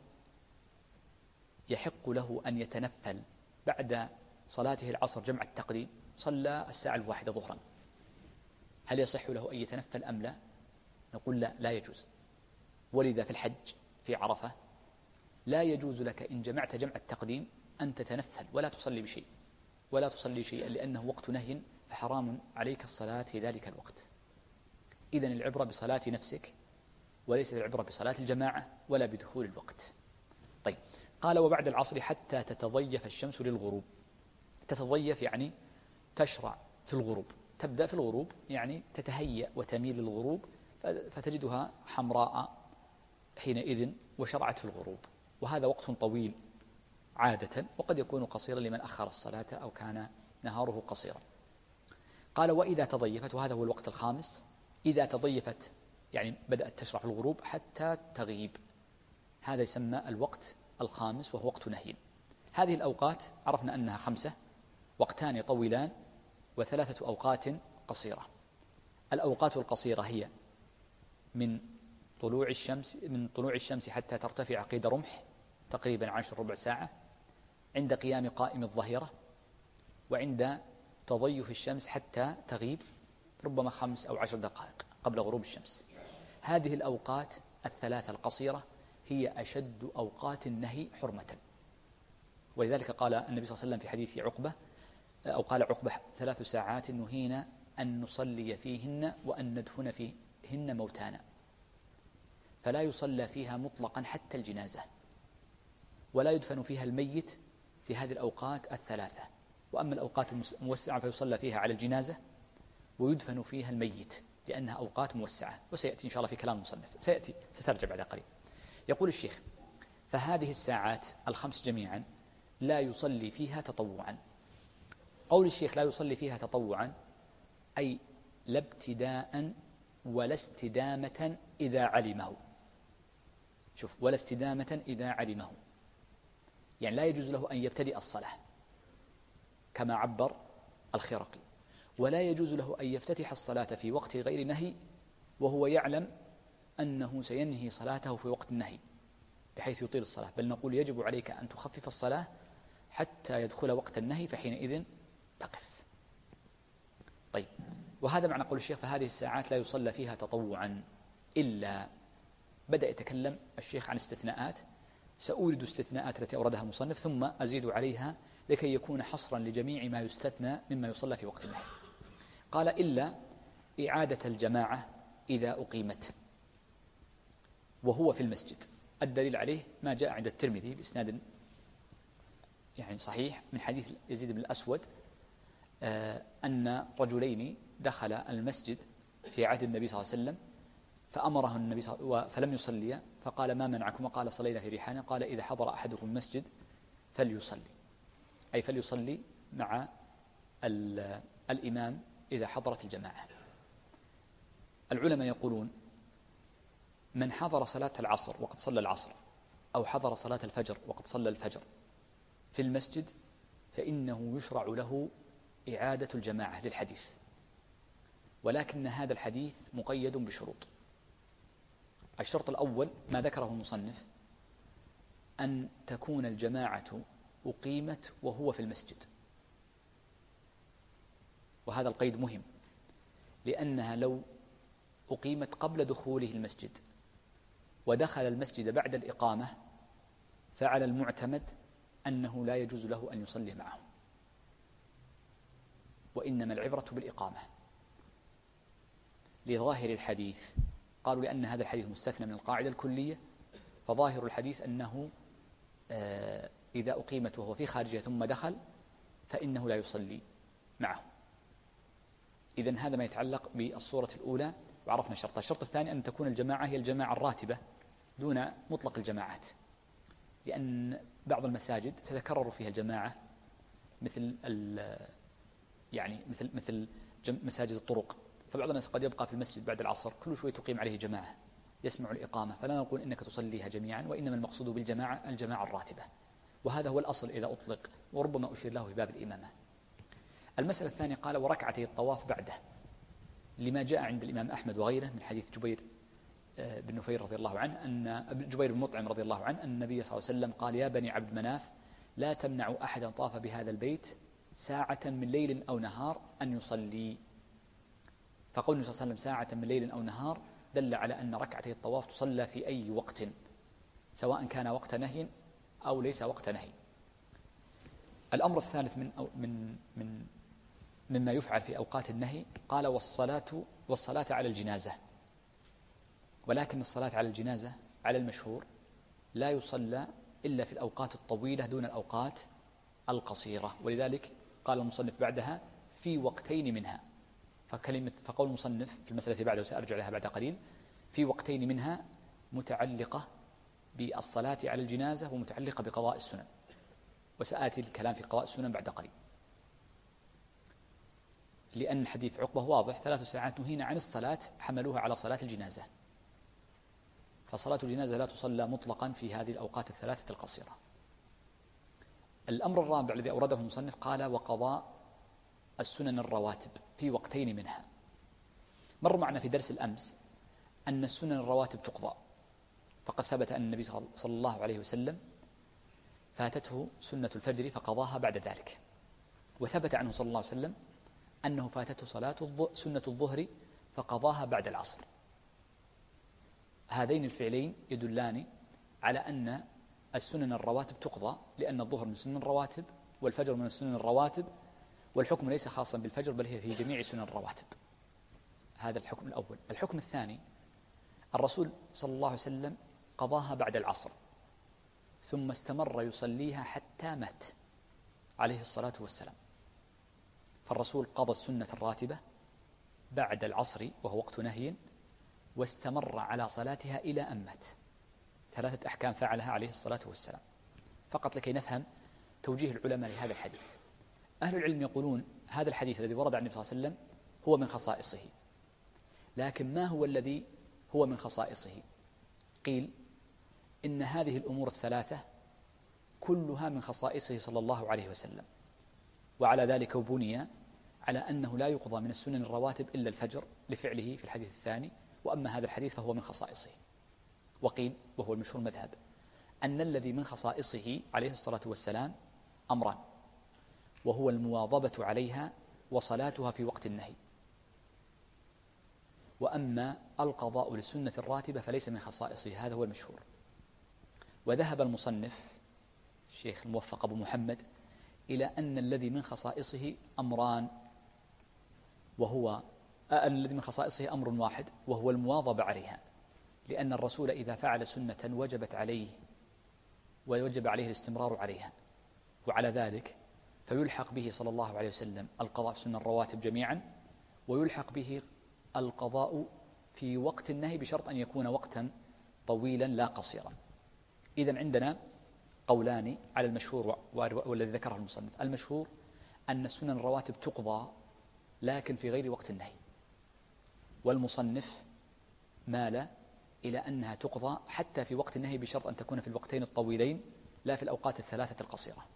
يحق له أن يتنفل بعد صلاته العصر جمع التقديم؟ صلى الساعة 1 ظهرا، هل يصح له أن يتنفل أم لا؟ نقول لا، لا يجوز. ولذا في الحج في عرفة لا يجوز لك إن جمعت جمع التقديم أن تتنفل ولا تصلي بشيء ولا تصلي شيئا، لأنه وقت نهي فحرام عليك الصلاة في ذلك الوقت. إذن العبرة بصلاة نفسك وليس العبرة بصلاة الجماعة ولا بدخول الوقت. طيب قال وبعد العصر حتى تتضيف الشمس للغروب. تتضيف يعني تشرع في الغروب، تبدأ في الغروب يعني تتهيأ وتميل للغروب فتجدها حمراء حينئذ وشرعت في الغروب، وهذا وقت طويل عادة، وقد يكون قصيرا لمن أخر الصلاة أو كان نهاره قصيرا. قال وإذا تضيفت، وهذا هو الوقت الخامس، إذا تضيفت يعني بدأت تشرع في الغروب حتى تغيب، هذا يسمى الوقت الخامس وهو وقت نهي. هذه الأوقات عرفنا أنها 5، وقتان طويلان و3 أوقات قصيرة. الأوقات القصيرة هي من طلوع الشمس حتى ترتفع قيد رمح تقريبا 10 ربع ساعة، عند قيام قائم الظهيرة، وعند تضيف الشمس حتى تغيب ربما 5 أو 10 دقائق قبل غروب الشمس. هذه الأوقات الثلاثة القصيرة هي أشد أوقات النهي حرمة. ولذلك قال النبي صلى الله عليه وسلم في حديث عقبة، أو قال عقبة: 3 ساعات نهينا أن نصلي فيهن وأن ندفن فيهن موتانا، فلا يصلى فيها مطلقا حتى الجنازة، ولا يدفن فيها الميت في هذه الأوقات الثلاثة. وأما الأوقات الموسعة فيصلى فيها على الجنازة ويدفن فيها الميت، لأنها أوقات موسعة، وسيأتي إن شاء الله في كلام المصنف، سترجع بعد قليل. يقول الشيخ: فهذه الساعات ال5 جميعا لا يصلي فيها تطوعا. قول الشيخ لا يصلي فيها تطوعا أي لا ابتداء ولا استدامة إذا علمه. شوف، ولا استدامة إذا علمه، يعني لا يجوز له أن يبتدئ الصلاة كما عبر الخرقي، ولا يجوز له أن يفتتح الصلاة في وقت غير نهي وهو يعلم أنه سينهي صلاته في وقت النهي بحيث يطيل الصلاة، بل نقول يجب عليك أن تخفف الصلاة حتى يدخل وقت النهي، فحينئذ تقف. طيب، وهذا معنى قول الشيخ: فهذه الساعات لا يصلى فيها تطوعا إلا. بدأ يتكلم الشيخ عن استثناءات، سأورد استثناءات التي أوردها المصنف ثم أزيد عليها لكي يكون حصرا لجميع ما يستثنى مما يصلى في وقت النهي. قال: إلا إعادة الجماعة إذا أقيمت وهو في المسجد. الدليل عليه ما جاء عند الترمذي بإسناد يعني صحيح من حديث يزيد بن الأسود أن رجلين دخل المسجد في عهد النبي صلى الله عليه وسلم فأمره النبي فلم يصليا، فقال: ما منعكم؟ قال: صلينا في رحالنا. قال: إذا حضر أحدكم المسجد فليصلي، أي فليصلي مع الإمام إذا حضرت الجماعة. العلماء يقولون: من حضر صلاة العصر وقد صلى العصر، أو حضر صلاة الفجر وقد صلى الفجر في المسجد، فإنه يشرع له إعادة الجماعة للحديث، ولكن هذا الحديث مقيد بشروط. الشرط الأول ما ذكره المصنف، أن تكون الجماعة أقيمت وهو في المسجد، وهذا القيد مهم، لأنها لو أقيمت قبل دخوله المسجد ودخل المسجد بعد الإقامة فعلى المعتمد أنه لا يجوز له أن يصلي معهم، وإنما العبرة بالإقامة لظاهر الحديث. قالوا لأن هذا الحديث مستثنى من القاعدة الكلية، فظاهر الحديث أنه إذا أقيمت وهو في خارجها ثم دخل فإنه لا يصلي معه. إذن هذا ما يتعلق بالصورة الأولى، وعرفنا شرطها. الشرط الثاني أن تكون الجماعة هي الجماعة الراتبة دون مطلق الجماعات، لأن بعض المساجد تتكرر فيها الجماعة مثل مساجد الطرق، فبعض الناس قد يبقى في المسجد بعد العصر كل شوي تقيم عليه جماعة يسمع الإقامة، فلا نقول إنك تصليها جميعا، وإنما المقصود بالجماعة الجماعة الراتبة، وهذا هو الأصل إذا أطلق، وربما أشير له في باب الإمامة. المسألة الثانية قال: وركعتي الطواف بعده، لما جاء عند الإمام أحمد وغيره من حديث جبير بن نفير رضي الله عنه، أن جبير بن مطعم رضي الله عنه أن النبي صلى الله عليه وسلم قال: يا بني عبد مناف لا تمنعوا أحدا طاف بهذا البيت ساعة من ليل أو نهار أن يصلي. فقول النبي صلى الله عليه وسلم ساعة من ليل أو نهار دل على أن ركعتي الطواف تصلى في أي وقت، سواء كان وقت نهي أو ليس وقت نهي. الأمر الثالث مما يفعل في أوقات النهي قال: والصلاة على الجنازة، ولكن الصلاة على الجنازة على المشهور لا يصلى إلا في الأوقات الطويلة دون الأوقات القصيرة، ولذلك قال المصنف بعدها: في وقتين منها. فقول المصنف في المسألة بعده وسأرجع لها بعد قليل: في وقتين منها متعلقة بالصلاة على الجنازة ومتعلقة بقضاء السنن، وسآتي الكلام في قضاء السنن بعد قليل، لأن حديث عقبة واضح: 3 ساعات نهينا عن الصلاة حملوها على صلاة الجنازة، فصلاة الجنازة لا تصلى مطلقا في هذه الأوقات الثلاثة القصيرة. الأمر الرابع الذي أورده المصنف قال: وقضاء السنن الرواتب في وقتين منها. مر معنا في درس الأمس أن السنن الرواتب تقضى، فقد ثبت أن النبي صلى الله عليه وسلم فاتته سنة الفجر فقضاها بعد ذلك، وثبت عنه صلى الله عليه وسلم أنه فاتته سنة الظهر فقضاها بعد العصر. هذين الفعلين يدلان على أن السنن الرواتب تقضى، لأن الظهر من سنن الرواتب والفجر من السنن الرواتب، والحكم ليس خاصا بالفجر بل هي في جميع سنن الرواتب. هذا الحكم الأول. الحكم الثاني: الرسول صلى الله عليه وسلم قضاها بعد العصر ثم استمر يصليها حتى مات عليه الصلاة والسلام. فالرسول قضى السنة الراتبة بعد العصر وهو وقت نهي، واستمر على صلاتها إلى أن مات. 3 أحكام فعلها عليه الصلاة والسلام. فقط لكي نفهم توجيه العلماء لهذا الحديث. أهل العلم يقولون هذا الحديث الذي ورد عن النبي صلى الله عليه وسلم هو من خصائصه. لكن ما هو الذي هو من خصائصه؟ قيل إن هذه الأمور الثلاثة كلها من خصائصه صلى الله عليه وسلم، وعلى ذلك بني على أنه لا يقضى من السنن الرواتب إلا الفجر لفعله في الحديث الثاني، وأما هذا الحديث فهو من خصائصه. وقيل، وهو المشهور مذهب، أن الذي من خصائصه عليه الصلاة والسلام أمران: وهو المواظبة عليها وصلاتها في وقت النهي. وأما القضاء للسنة الراتبة فليس من خصائصه، هذا هو المشهور. وذهب المصنف الشيخ الموفق أبو محمد إلى أن الذي من خصائصه أمران، وهو الذي من خصائصه أمر واحد، وهو المواظبة عليها، لأن الرسول إذا فعل سنة وجبت عليه ووجب عليه الاستمرار عليها، وعلى ذلك فيلحق به صلى الله عليه وسلم القضاء في سنن الرواتب جميعا، ويلحق به القضاء في وقت النهي بشرط أن يكون وقتا طويلا لا قصيرا. إذن عندنا قولان على المشهور والذي ذكره المصنف. المشهور أن السنن الرواتب تقضى لكن في غير وقت النهي، والمصنف مال إلى أنها تقضى حتى في وقت النهي بشرط أن تكون في الوقتين الطويلين لا في الأوقات الثلاثة القصيرة.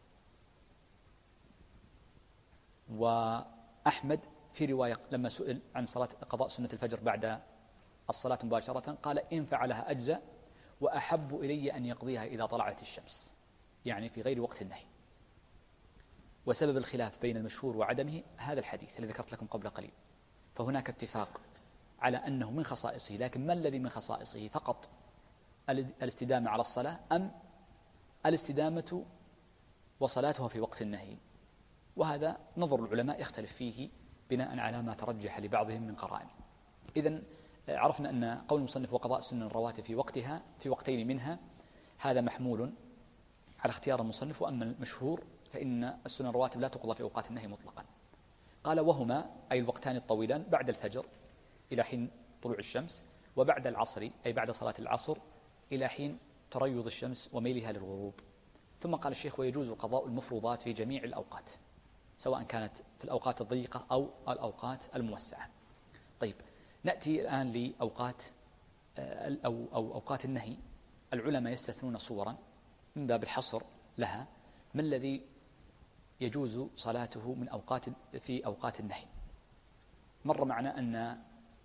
وأحمد في رواية لما سئل عن صلاة قضاء سنة الفجر بعد الصلاة مباشرة قال: إن فعلها أجزأ، وأحب إلي أن يقضيها إذا طلعت الشمس، يعني في غير وقت النهي. وسبب الخلاف بين المشهور وعدمه هذا الحديث الذي ذكرت لكم قبل قليل. فهناك اتفاق على أنه من خصائصه، لكن ما الذي من خصائصه؟ فقط الاستدامة على الصلاة أم الاستدامة وصلاتها في وقت النهي؟ وهذا نظر العلماء يختلف فيه بناء على ما ترجح لبعضهم من قرائن. إذن عرفنا أن قول المصنف وقضاء سنن الرواتب في وقتها في وقتين منها هذا محمول على اختيار المصنف. وأما المشهور فإن السنن الرواتب لا تقضى في أوقات النهي مطلقا. قال: وهما أي الوقتان الطويلان بعد الفجر إلى حين طلوع الشمس، وبعد العصر أي بعد صلاة العصر إلى حين تريض الشمس وميلها للغروب. ثم قال الشيخ: ويجوز قضاء المفروضات في جميع الأوقات، سواء كانت في الأوقات الضيقة أو الأوقات الموسعة. طيب، نأتي الآن لأوقات أو أوقات النهي. العلماء يستثنون صورا من باب الحصر لها. ما الذي يجوز صلاته من في أوقات النهي؟ مر معنا أن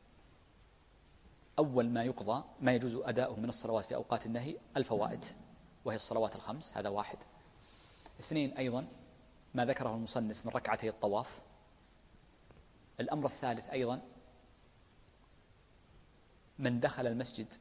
أول ما يقضى ما يجوز أداؤه من الصلوات في أوقات النهي الفوائد، وهي الصلوات الخمس، هذا واحد. 2 أيضا ما ذكره المصنف من ركعتي الطواف. الأمر الثالث أيضا من دخل المسجد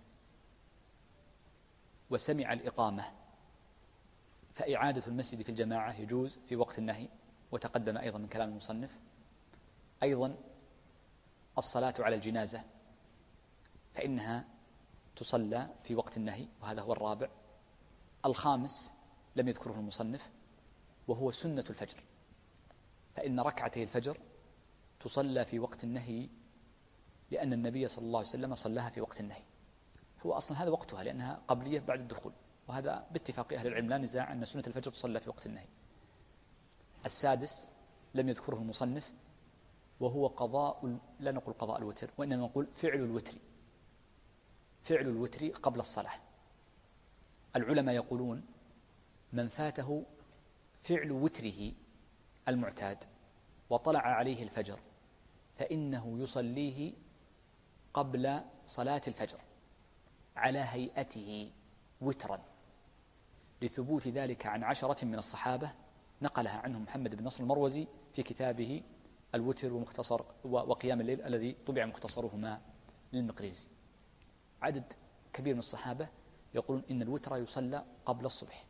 وسمع الإقامة فإعادة المسجد في الجماعة يجوز في وقت النهي، وتقدم أيضا من كلام المصنف. أيضا الصلاة على الجنازة فإنها تصلى في وقت النهي، وهذا هو الرابع. الخامس لم يذكره المصنف وهو سنة الفجر، فإن ركعتي الفجر تصلى في وقت النهي لأن النبي صلى الله عليه وسلم صلاها في وقت النهي. هو أصلا هذا وقتها لأنها قبلية بعد الدخول، وهذا باتفاق أهل العلم لا نزاع أن سنة الفجر تصلى في وقت النهي. السادس لم يذكره المصنف وهو قضاء، لا نقول قضاء الوتر وإنما نقول فعل الوتر، فعل الوتر قبل الصلاة. العلماء يقولون من فاته فعل وتره المعتاد وطلع عليه الفجر فإنه يصليه قبل صلاة الفجر على هيئته وترا، لثبوت ذلك عن 10 من الصحابة نقلها عنهم محمد بن نصر المروزي في كتابه الوتر ومختصر وقيام الليل الذي طبع مختصرهما للمقريزي. عدد كبير من الصحابة يقولون إن الوتر يصلى قبل الصبح،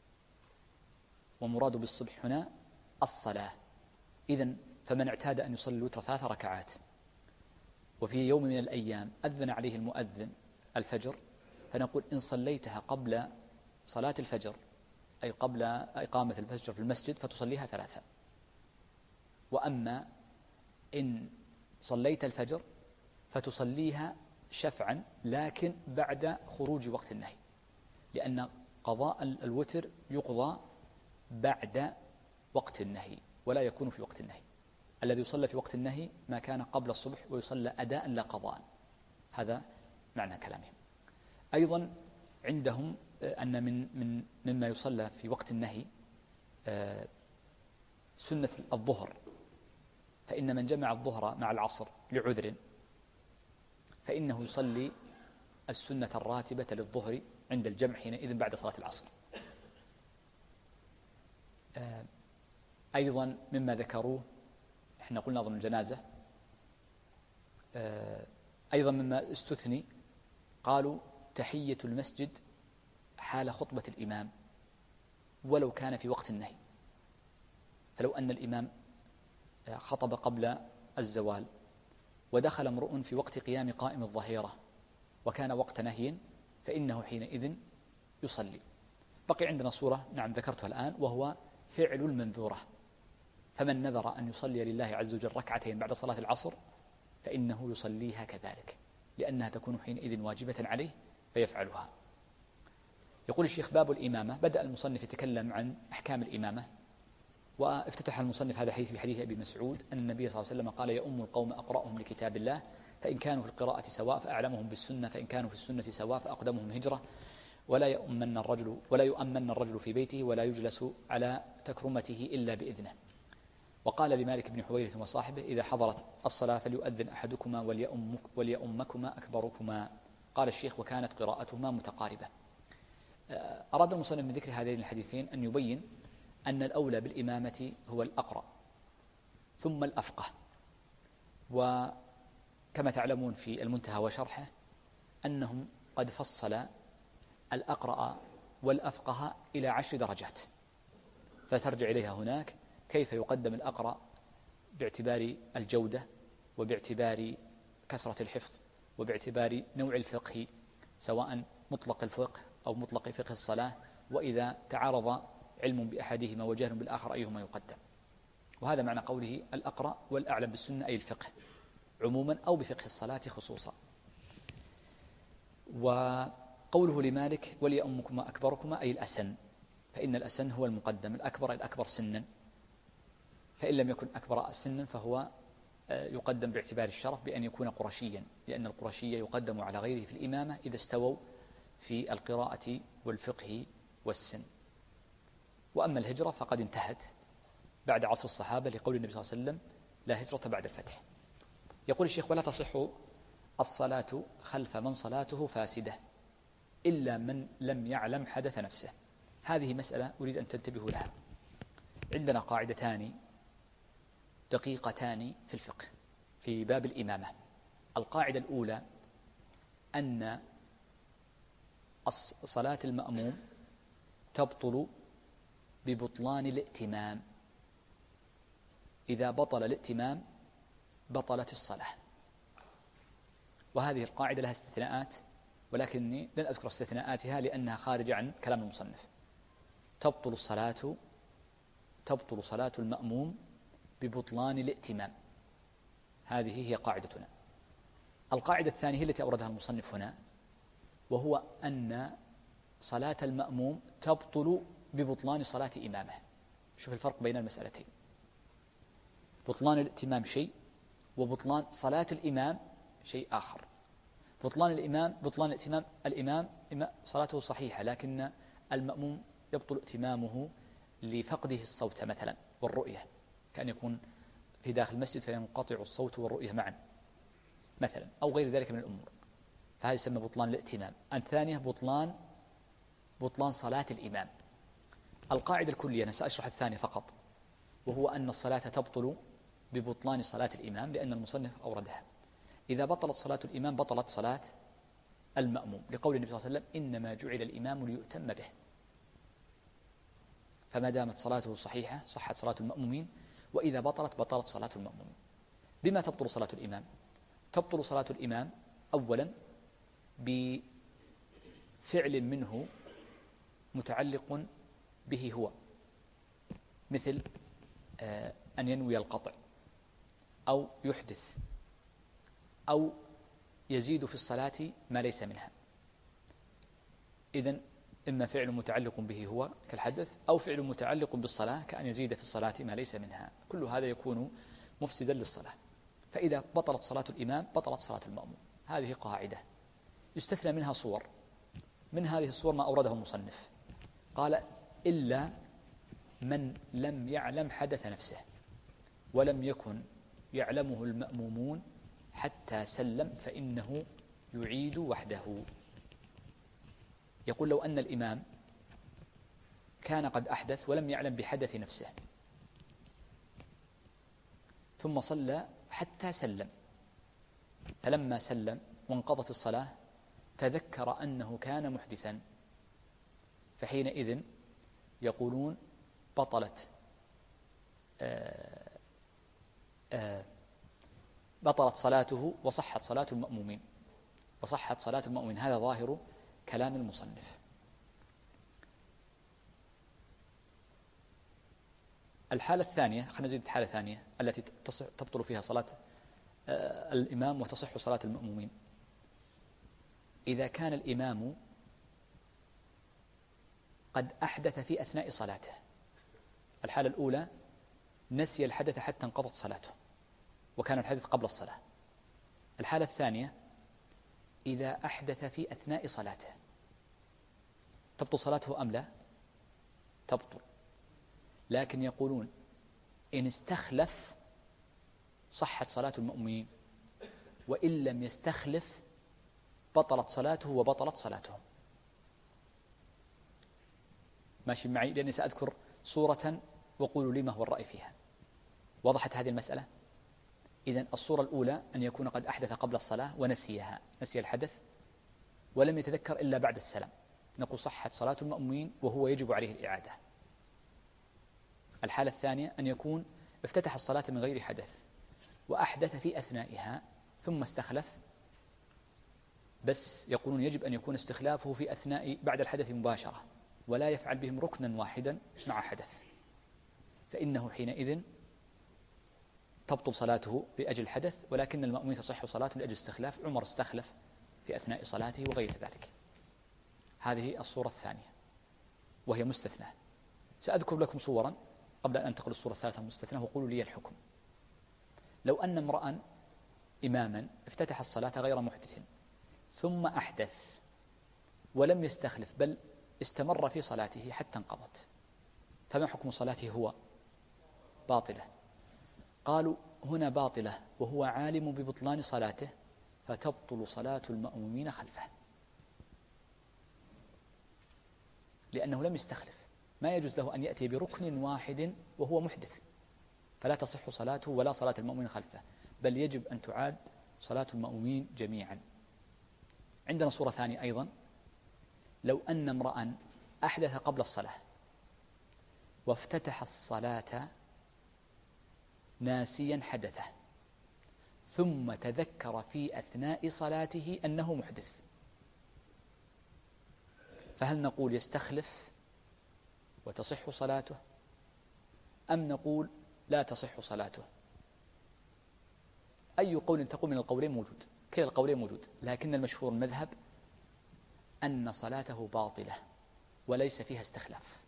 ومراد بالصبح هنا الصلاة. إذن فمن اعتاد أن يصلي الوتر 3 ركعات وفي يوم من الأيام أذن عليه المؤذن الفجر، فنقول إن صليتها قبل صلاة الفجر أي قبل إقامة الفجر في المسجد فتصليها 3. وأما إن صليت الفجر فتصليها شفعا لكن بعد خروج وقت النهي، لأن قضاء الوتر يقضى بعد وقت النهي ولا يكون في وقت النهي. الذي يصلى في وقت النهي ما كان قبل الصبح ويصلى أداء لا قضاء. هذا معنى كلامهم. أيضا عندهم أن مما يصلى في وقت النهي سنة الظهر، فإن من جمع الظهر مع العصر لعذر فإنه يصلي السنة الراتبة للظهر عند الجمع حينئذ بعد صلاة العصر. أيضا مما ذكروه احنا قلنا ضمن الجنازة، أيضا مما استثني قالوا تحية المسجد حال خطبة الإمام ولو كان في وقت النهي. فلو أن الإمام خطب قبل الزوال ودخل امرؤ في وقت قيام قائم الظهيرة وكان وقت نهي فإنه حينئذ يصلي. بقي عندنا صورة نعم ذكرتها الآن، وهو فعل المنذورة. فمن نذر أن يصلي لله عز وجل ركعتين بعد صلاة العصر فإنه يصليها كذلك، لأنها تكون حينئذ واجبة عليه فيفعلها. يقول الشيخ باب الإمامة. بدأ المصنف يتكلم عن أحكام الإمامة، وافتتح المصنف هذا الحديث بحديث أبي مسعود أن النبي صلى الله عليه وسلم قال: يؤم القوم أقرأهم لكتاب الله، فإن كانوا في القراءة سواء فأعلمهم بالسنة، فإن كانوا في السنة سواء فأقدمهم هجرة، ولا يؤمن الرجل في بيته ولا يجلس على تكرمته إلا بإذنه. وقال لمالك بن حويرث وصاحبه: إذا حضرت الصلاة فليؤذن أحدكما وليؤمكما أكبركما. قال الشيخ: وكانت قراءتهما متقاربة. أراد المصنف من ذكر هذين الحديثين أن يبين أن الأولى بالإمامة هو الأقرأ ثم الأفقه. وكما تعلمون في المنتهى وشرحه أنهم قد فصل الأقرأ والأفقه إلى 10 درجات، فترجع إليها هناك كيف يقدم الأقرأ باعتبار الجودة وباعتبار كثرة الحفظ وباعتبار نوع الفقه، سواء مطلق الفقه أو مطلق فقه الصلاة، وإذا تعارض علم بأحدهما وجهل بالآخر أيهما يقدم. وهذا معنى قوله الأقرأ والأعلم بالسنة أي الفقه عموما أو بفقه الصلاة خصوصا. وقوله لمالك: وليؤمكما أكبركما أي الأسن، فإن الأسن هو المقدم، الأكبر سنا، فإن لم يكن أكبر سنا فهو يقدم باعتبار الشرف بأن يكون قرشيا، لأن القرشي يقدم على غيره في الإمامة إذا استووا في القراءة والفقه والسن. وأما الهجرة فقد انتهت بعد عصر الصحابة لقول النبي صلى الله عليه وسلم: لا هجرة بعد الفتح. يقول الشيخ: ولا تصح الصلاة خلف من صلاته فاسدة إلا من لم يعلم حدث نفسه. هذه مسألة أريد أن تنتبهوا لها. عندنا قاعدتان دقيقتان في الفقه في باب الإمامة. القاعدة الأولى أن صلاة المأموم تبطل ببطلان الائتمام. إذا بطل الائتمام بطلت الصلاة. وهذه القاعدة لها استثناءات، ولكني لن أذكر استثناءاتها لأنها خارجة عن كلام المصنف. تبطل صلاة المأموم ببطلان الائتمام. هذه هي قاعدتنا. القاعدة الثانية هي التي أوردها المصنف هنا، وهو أن صلاة المأموم تبطل ببطلان صلاة إمامه. شوف الفرق بين المسألتين. بطلان الائتمام شيء، وبطلان صلاة الإمام شيء آخر. بطلان الائتمام الإمام صلاته صحيحة، لكن المأموم يبطل ائتمامه لفقده الصوت مثلا والرؤية، كأن يكون في داخل المسجد فينقطع الصوت والرؤية معا مثلا، أو غير ذلك من الأمور، فهذا يسمى بطلان الائتمام. الثانية بطلان صلاة الإمام. القاعدة الكلية أنا سأشرح الثانية فقط، وهو أن الصلاة تبطل ببطلان صلاة الإمام، لأن المصنف أوردها. إذا بطلت صلاة الإمام بطلت صلاة المأموم، لقول النبي صلى الله عليه وسلم إنما جعل الإمام ليؤتم به. فما دامت صلاته صحيحة صحت صلاة المأمومين، وإذا بطلت صلاة المأمومين. بما تبطل صلاة الإمام؟ تبطل صلاة الإمام أولا بفعل منه متعلق به هو، مثل أن ينوي القطع أو يحدث أو يزيد في الصلاة ما ليس منها. إذن إما فعل متعلق به هو كالحدث، أو فعل متعلق بالصلاة كأن يزيد في الصلاة ما ليس منها، كل هذا يكون مفسدا للصلاة. فإذا بطلت صلاة الإمام بطلت صلاة المأموم. هذه قاعدة يستثنى منها صور. من هذه الصور ما أورده المصنف، قال إلا من لم يعلم حدث نفسه ولم يكن يعلمه المأمومون حتى سلم فإنه يعيد وحده. يقول لو أن الإمام كان قد أحدث ولم يعلم بحدث نفسه ثم صلى حتى سلم، فلما سلم وانقضت الصلاة تذكر أنه كان محدثا، فحينئذ يقولون بطلت صلاته وصحت صلاة المأمومين، وصحت صلاة المأمومين. هذا ظاهر كلام المصنف. الحالة الثانية، خلينا نزيد حالة ثانية التي تبطل فيها صلاة الإمام وتصح صلاة المأمومين. إذا كان الإمام قد أحدث في أثناء صلاته. الحالة الأولى نسي الحدث حتى انقضت صلاته وكان الحدث قبل الصلاة. الحالة الثانية إذا أحدث في أثناء صلاته، تبطل صلاته أم لا؟ تبطل، لكن يقولون إن استخلف صحت صلاة المؤمنين، وإن لم يستخلف بطلت صلاته وبطلت صلاتهم. ماشي معي؟ لأني سأذكر صورة وقولوا لي ما هو الرأي فيها. وضحت هذه المسألة؟ إذن الصورة الأولى أن يكون قد أحدث قبل الصلاة ونسيها، نسي الحدث ولم يتذكر إلا بعد السلام، نقول صحت صلاة المأمومين وهو يجب عليه الإعادة. الحالة الثانية أن يكون افتتح الصلاة من غير حدث وأحدث في أثنائها ثم استخلف، بس يقولون يجب أن يكون استخلافه في أثناء بعد الحدث مباشرة، ولا يفعل بهم ركنا واحدا مع حدث، فإنه حينئذ تبطل صلاته لأجل الحدث، ولكن المأمومين تصح صلاته لأجل استخلاف. عمر استخلف في أثناء صلاته وغير ذلك. هذه الصورة الثانية وهي مستثنى. سأذكر لكم صورا قبل أن أنتقل الصورة الثالثة المستثنى، وقولوا لي الحكم. لو أن امرأ إماما افتتح الصلاة غير محدث ثم أحدث ولم يستخلف بل استمر في صلاته حتى انقضت، فما حكم صلاته؟ هو باطلة. قالوا هنا باطلة وهو عالم ببطلان صلاته، فتبطل صلاة المأمومين خلفه، لأنه لم يستخلف. ما يجوز له أن يأتي بركن واحد وهو محدث، فلا تصح صلاته ولا صلاة المأمومين خلفه، بل يجب أن تعاد صلاة المأمومين جميعا. عندنا صورة ثانية أيضا، لو أن امرأ أحدث قبل الصلاة وافتتح الصلاة ناسيا حدثه ثم تذكر في أثناء صلاته أنه محدث، فهل نقول يستخلف وتصح صلاته، أم نقول لا تصح صلاته؟ أي قول تقول من القولين موجود، كلا القولين موجود، لكن المشهور المذهب أن صلاته باطلة وليس فيها استخلاف،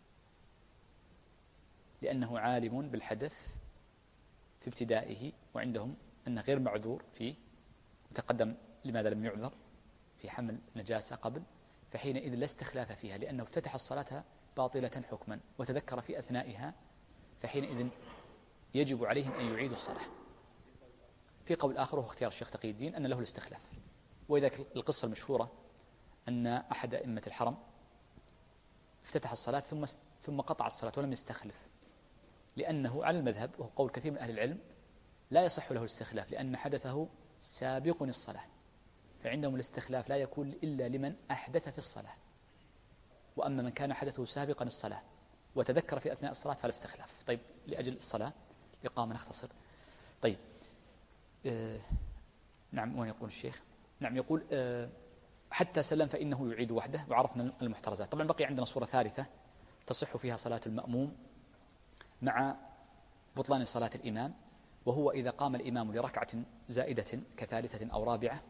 لأنه عالم بالحدث في ابتدائه، وعندهم أنه غير معذور فيه، وتقدم لماذا لم يعذر في حمل نجاسة قبل، فحينئذ لا استخلاف فيها، لأنه افتتح الصلاة باطلة حكما وتذكر في أثنائها، فحينئذ يجب عليهم أن يعيدوا الصلاة. في قول آخر وهو اختيار الشيخ تقي الدين أن له الاستخلاف، وإذا القصة المشهورة أن أحد أئمة الحرم افتتح الصلاة ثم قطع الصلاة ولم يستخلف، لأنه على المذهب وهو قول كثير من أهل العلم لا يصح له الاستخلاف، لأن حدثه سابق الصلاة، فعندهم الاستخلاف لا يكون إلا لمن أحدث في الصلاة، وأما من كان حدثه سابقا الصلاة وتذكر في أثناء الصلاة فلا استخلاف. طيب لأجل الصلاة الإقامة نختصر. طيب نعم، وين يقول الشيخ؟ نعم يقول حتى سلم فإنه يعيد وحده، وعرفنا المحترزات. طبعا بقي عندنا صورة ثالثة تصح فيها صلاة المأموم مع بطلان صلاة الإمام، وهو إذا قام الإمام لركعة زائدة كثالثة أو رابعة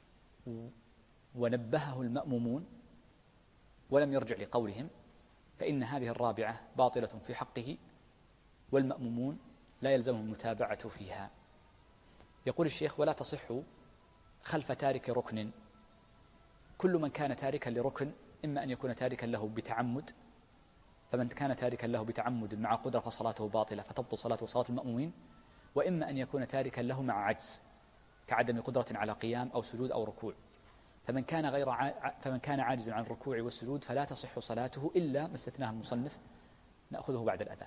ونبهه المأمومون ولم يرجع لقولهم، فإن هذه الرابعة باطلة في حقه، والمأمومون لا يلزمهم المتابعة فيها. يقول الشيخ: ولا تصح خلف تارك ركن. كل من كان تاركا لركن إما أن يكون تاركا له بتعمد، فمن كان تاركا له بتعمد مع قدرة فصلاته باطلة فتبطل صلاته وصلاة المأمومين، وإما أن يكون تاركا له مع عجز كعدم قدرة على قيام أو سجود أو ركوع. فمن كان عاجزا عن الركوع والسجود فلا تصح صلاته إلا ما استثناه المصنف، نأخذه بعد الأذان.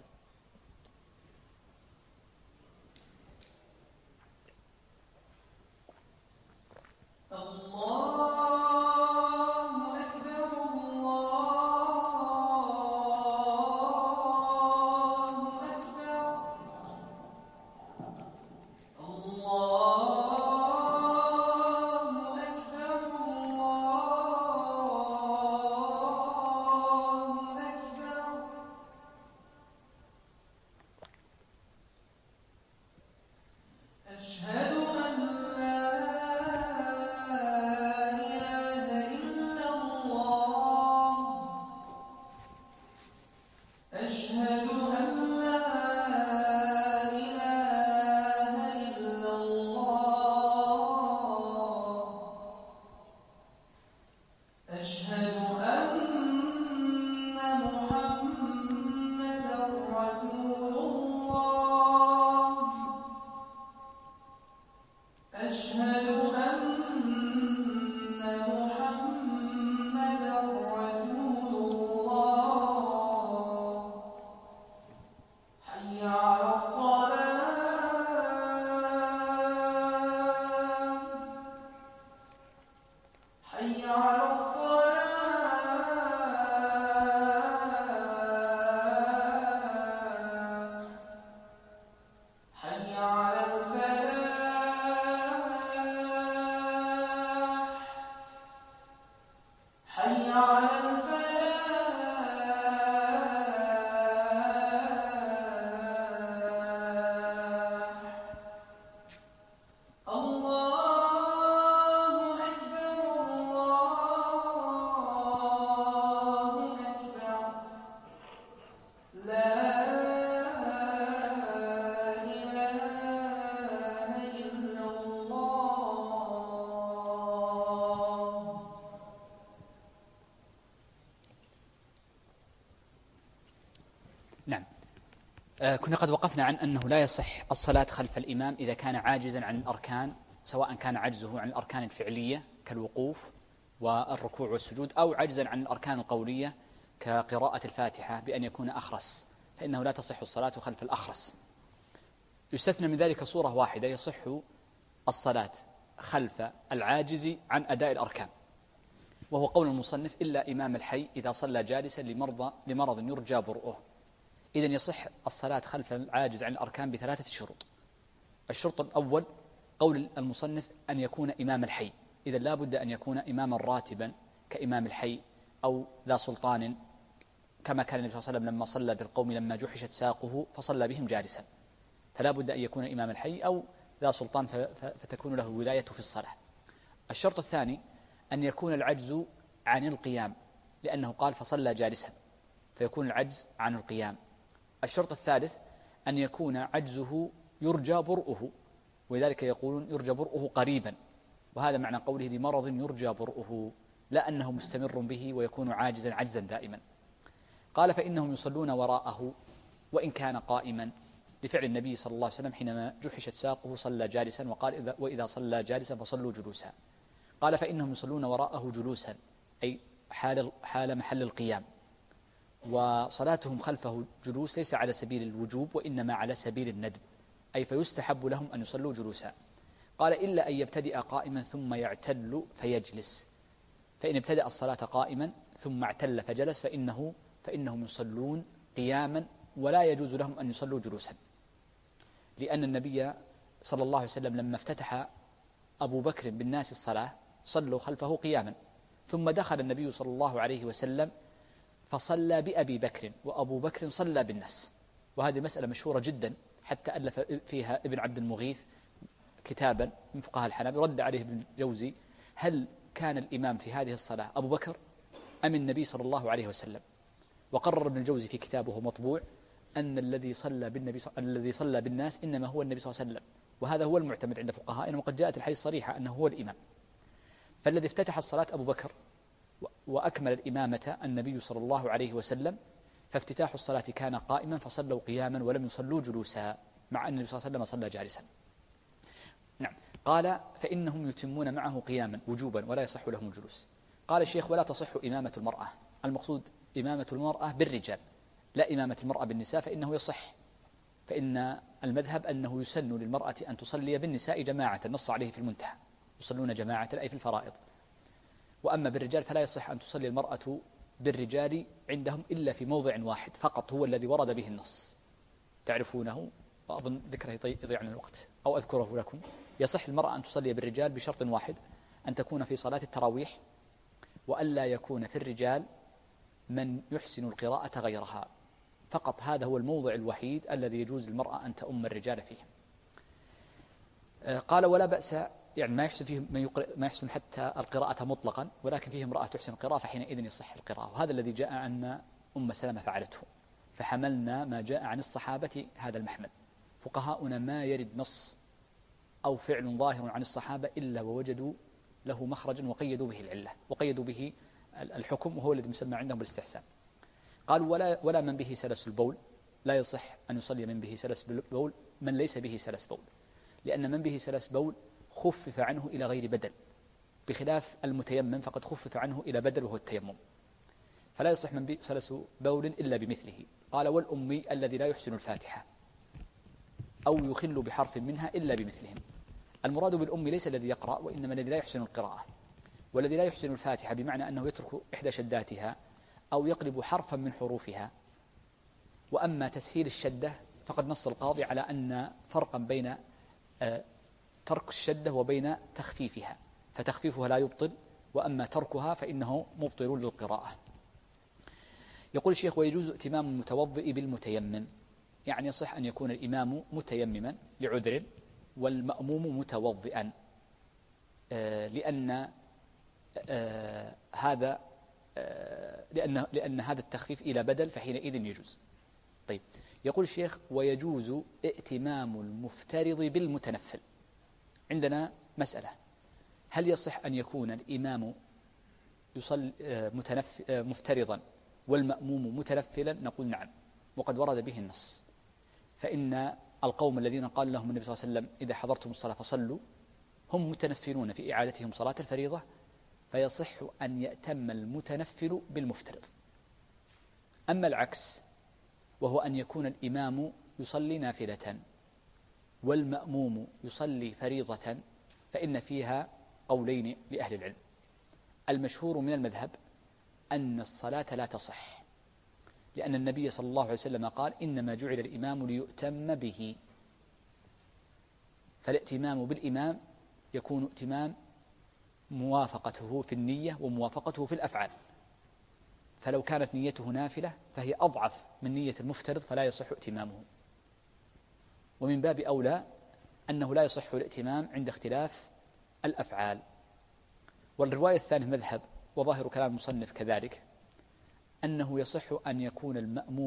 نعم. كنا قد وقفنا عن أنه لا يصح الصلاة خلف الإمام إذا كان عاجزا عن الأركان، سواء كان عجزه عن الأركان الفعلية كالوقوف والركوع والسجود، أو عجزا عن الأركان القولية كقراءة الفاتحة بأن يكون أخرس، فإنه لا تصح الصلاة خلف الأخرس. يستثنى من ذلك صورة واحدة يصح الصلاة خلف العاجز عن أداء الأركان، وهو قول المصنف: إلا إمام الحي إذا صلى جالسا لمرض يرجى برؤه. إذن يصح الصلاة خلف العاجز عن الأركان بثلاثة شروط. الشرط الأول قول المصنف أن يكون إمام الحي، إذن لا بد أن يكون إماما راتبا كإمام الحي أو ذا سلطان، كما كان النبي صلى الله عليه وسلم لما صلى بالقوم لما جحشت ساقه فصلى بهم جالسا، فلا بد أن يكون إمام الحي أو ذا سلطان فتكون له ولاية في الصلاة. الشرط الثاني أن يكون العجز عن القيام، لأنه قال فصلى جالسا، فيكون العجز عن القيام. الشرط الثالث أن يكون عجزه يرجى برؤه، ولذلك يقولون يرجى برؤه قريبا، وهذا معنى قوله لمرض يرجى برؤه، لا أنه مستمر به ويكون عاجزا عجزا دائما. قال فإنهم يصلون وراءه وإن كان قائما، لفعل النبي صلى الله عليه وسلم حينما جحشت ساقه صلى جالسا، وقال وإذا صلى جالسا فصلوا جلوسا. قال فإنهم يصلون وراءه جلوسا، أي حال محل القيام، وصلاتهم خلفه جلوس ليس على سبيل الوجوب وإنما على سبيل الندب، أي فيستحب لهم أن يصلوا جلوسا. قال إلا أن يبتدئ قائما ثم يعتل فيجلس، فإن ابتدأ الصلاة قائما ثم اعتل فجلس فإنهم يصلون قياما ولا يجوز لهم أن يصلوا جلوسا، لأن النبي صلى الله عليه وسلم لما افتتح أبو بكر بالناس الصلاة صلوا خلفه قياما، ثم دخل النبي صلى الله عليه وسلم فصلى بأبي بكر وأبو بكر صلى بالناس. وهذه مسألة مشهورة جدا، حتى ألف فيها ابن عبد المغيث كتابا من فقهاء الحنابلة رد عليه ابن الجوزي: هل كان الإمام في هذه الصلاة أبو بكر أم النبي صلى الله عليه وسلم؟ وقرر ابن الجوزي في كتابه مطبوع أن الذي صلى بالناس إنما هو النبي صلى الله عليه وسلم، وهذا هو المعتمد عند فقهائنا، وقد جاءت الحديث صريحة أنه هو الإمام. فالذي افتتح الصلاة أبو بكر وأكمل الإمامة النبي صلى الله عليه وسلم، فافتتاح الصلاة كان قائما فصلوا قياما ولم يصلوا جلوسا، مع أن النبي صلى الله عليه وسلم صلى جالسا. نعم. قال فإنهم يتمون معه قياما وجوبا ولا يصح لهم الجلوس. قال الشيخ: ولا تصح إمامة المرأة، المقصود إمامة المرأة بالرجال لا إمامة المرأة بالنساء، فإنه يصح، فإن المذهب أنه يسن للمرأة أن تصلي بالنساء جماعة، نص عليه في المنتهى: يصلون جماعة أي في الفرائض. وأما بالرجال فلا يصح أن تصلي المرأة بالرجال عندهم إلا في موضع واحد فقط هو الذي ورد به النص، تعرفونه وأظن ذكره يضيع عن الوقت أو أذكره لكم. يصح المرأة أن تصلي بالرجال بشرط واحد: أن تكون في صلاة التراويح، وألا يكون في الرجال من يحسن القراءة غيرها، فقط هذا هو الموضع الوحيد الذي يجوز للمرأة أن تؤم الرجال فيه. قال: ولا بأس، يعني ما يحسن فيه ما يحسن حتى القراءة مطلقا، ولكن فيه امرأة تحسن القراءة فحينئذ يصح القراءة. وهذا الذي جاء أن أم سلمة فعلته، فحملنا ما جاء عن الصحابة هذا المحمل. فقهاؤنا ما يرد نص أو فعل ظاهر عن الصحابة إلا ووجدوا له مخرجا وقيدوا به العلة وقيدوا به الحكم، وهو الذي يسمى عندهم بالاستحسان. قالوا: ولا من به سلس البول، لا يصح أن يصلي من به سلس البول من ليس به سلس بول، لأن من به سلس بول خفف عنه إلى غير بدل، بخلاف المتيمم فقد خفف عنه إلى بدل وهو التيمم، فلا يصح من به سلس بول إلا بمثله. قال: والأمي الذي لا يحسن الفاتحة أو يخل بحرف منها إلا بمثلهم. المراد بالأمي ليس الذي يقرأ، وإنما الذي لا يحسن القراءة. والذي لا يحسن الفاتحة بمعنى أنه يترك إحدى شداتها أو يقلب حرفا من حروفها. وأما تسهيل الشدة فقد نص القاضي على أن فرقا بين ترك الشدة وبين تخفيفها، فتخفيفها لا يبطل، وأما تركها فإنه مبطل للقراءة. يقول الشيخ: ويجوز ائتمام المتوضئ بالمتيمم، يعني يصح أن يكون الإمام متيمما لعذر والمأموم متوضئا، لأن هذا التخفيف إلى بدل، فحينئذ يجوز. طيب، يقول الشيخ: ويجوز ائتمام المفترض بالمتنفل. عندنا مسألة: هل يصح أن يكون الإمام يصلي مفترضا والمأموم متنفلا؟ نقول نعم، وقد ورد به النص. فإن القوم الذين قال لهم النبي صلى الله عليه وسلم: إذا حضرتم الصلاة فصلوا، هم متنفلون في إعادتهم صلاة الفريضة، فيصح أن يأتم المتنفل بالمفترض. أما العكس، وهو أن يكون الإمام يصلي نافلة والمأموم يصلي فريضة، فإن فيها قولين لأهل العلم. المشهور من المذهب أن الصلاة لا تصح، لأن النبي صلى الله عليه وسلم قال: إنما جعل الإمام ليؤتم به. فالائتمام بالإمام يكون ائتمام موافقته في النية وموافقته في الأفعال، فلو كانت نيته نافلة فهي أضعف من نية المفترض فلا يصح ائتمامه. ومن باب أولى أنه لا يصح الائتمام عند اختلاف الأفعال. والرواية الثانية مذهب، وظاهر كلام المصنف كذلك، أنه يصح أن يكون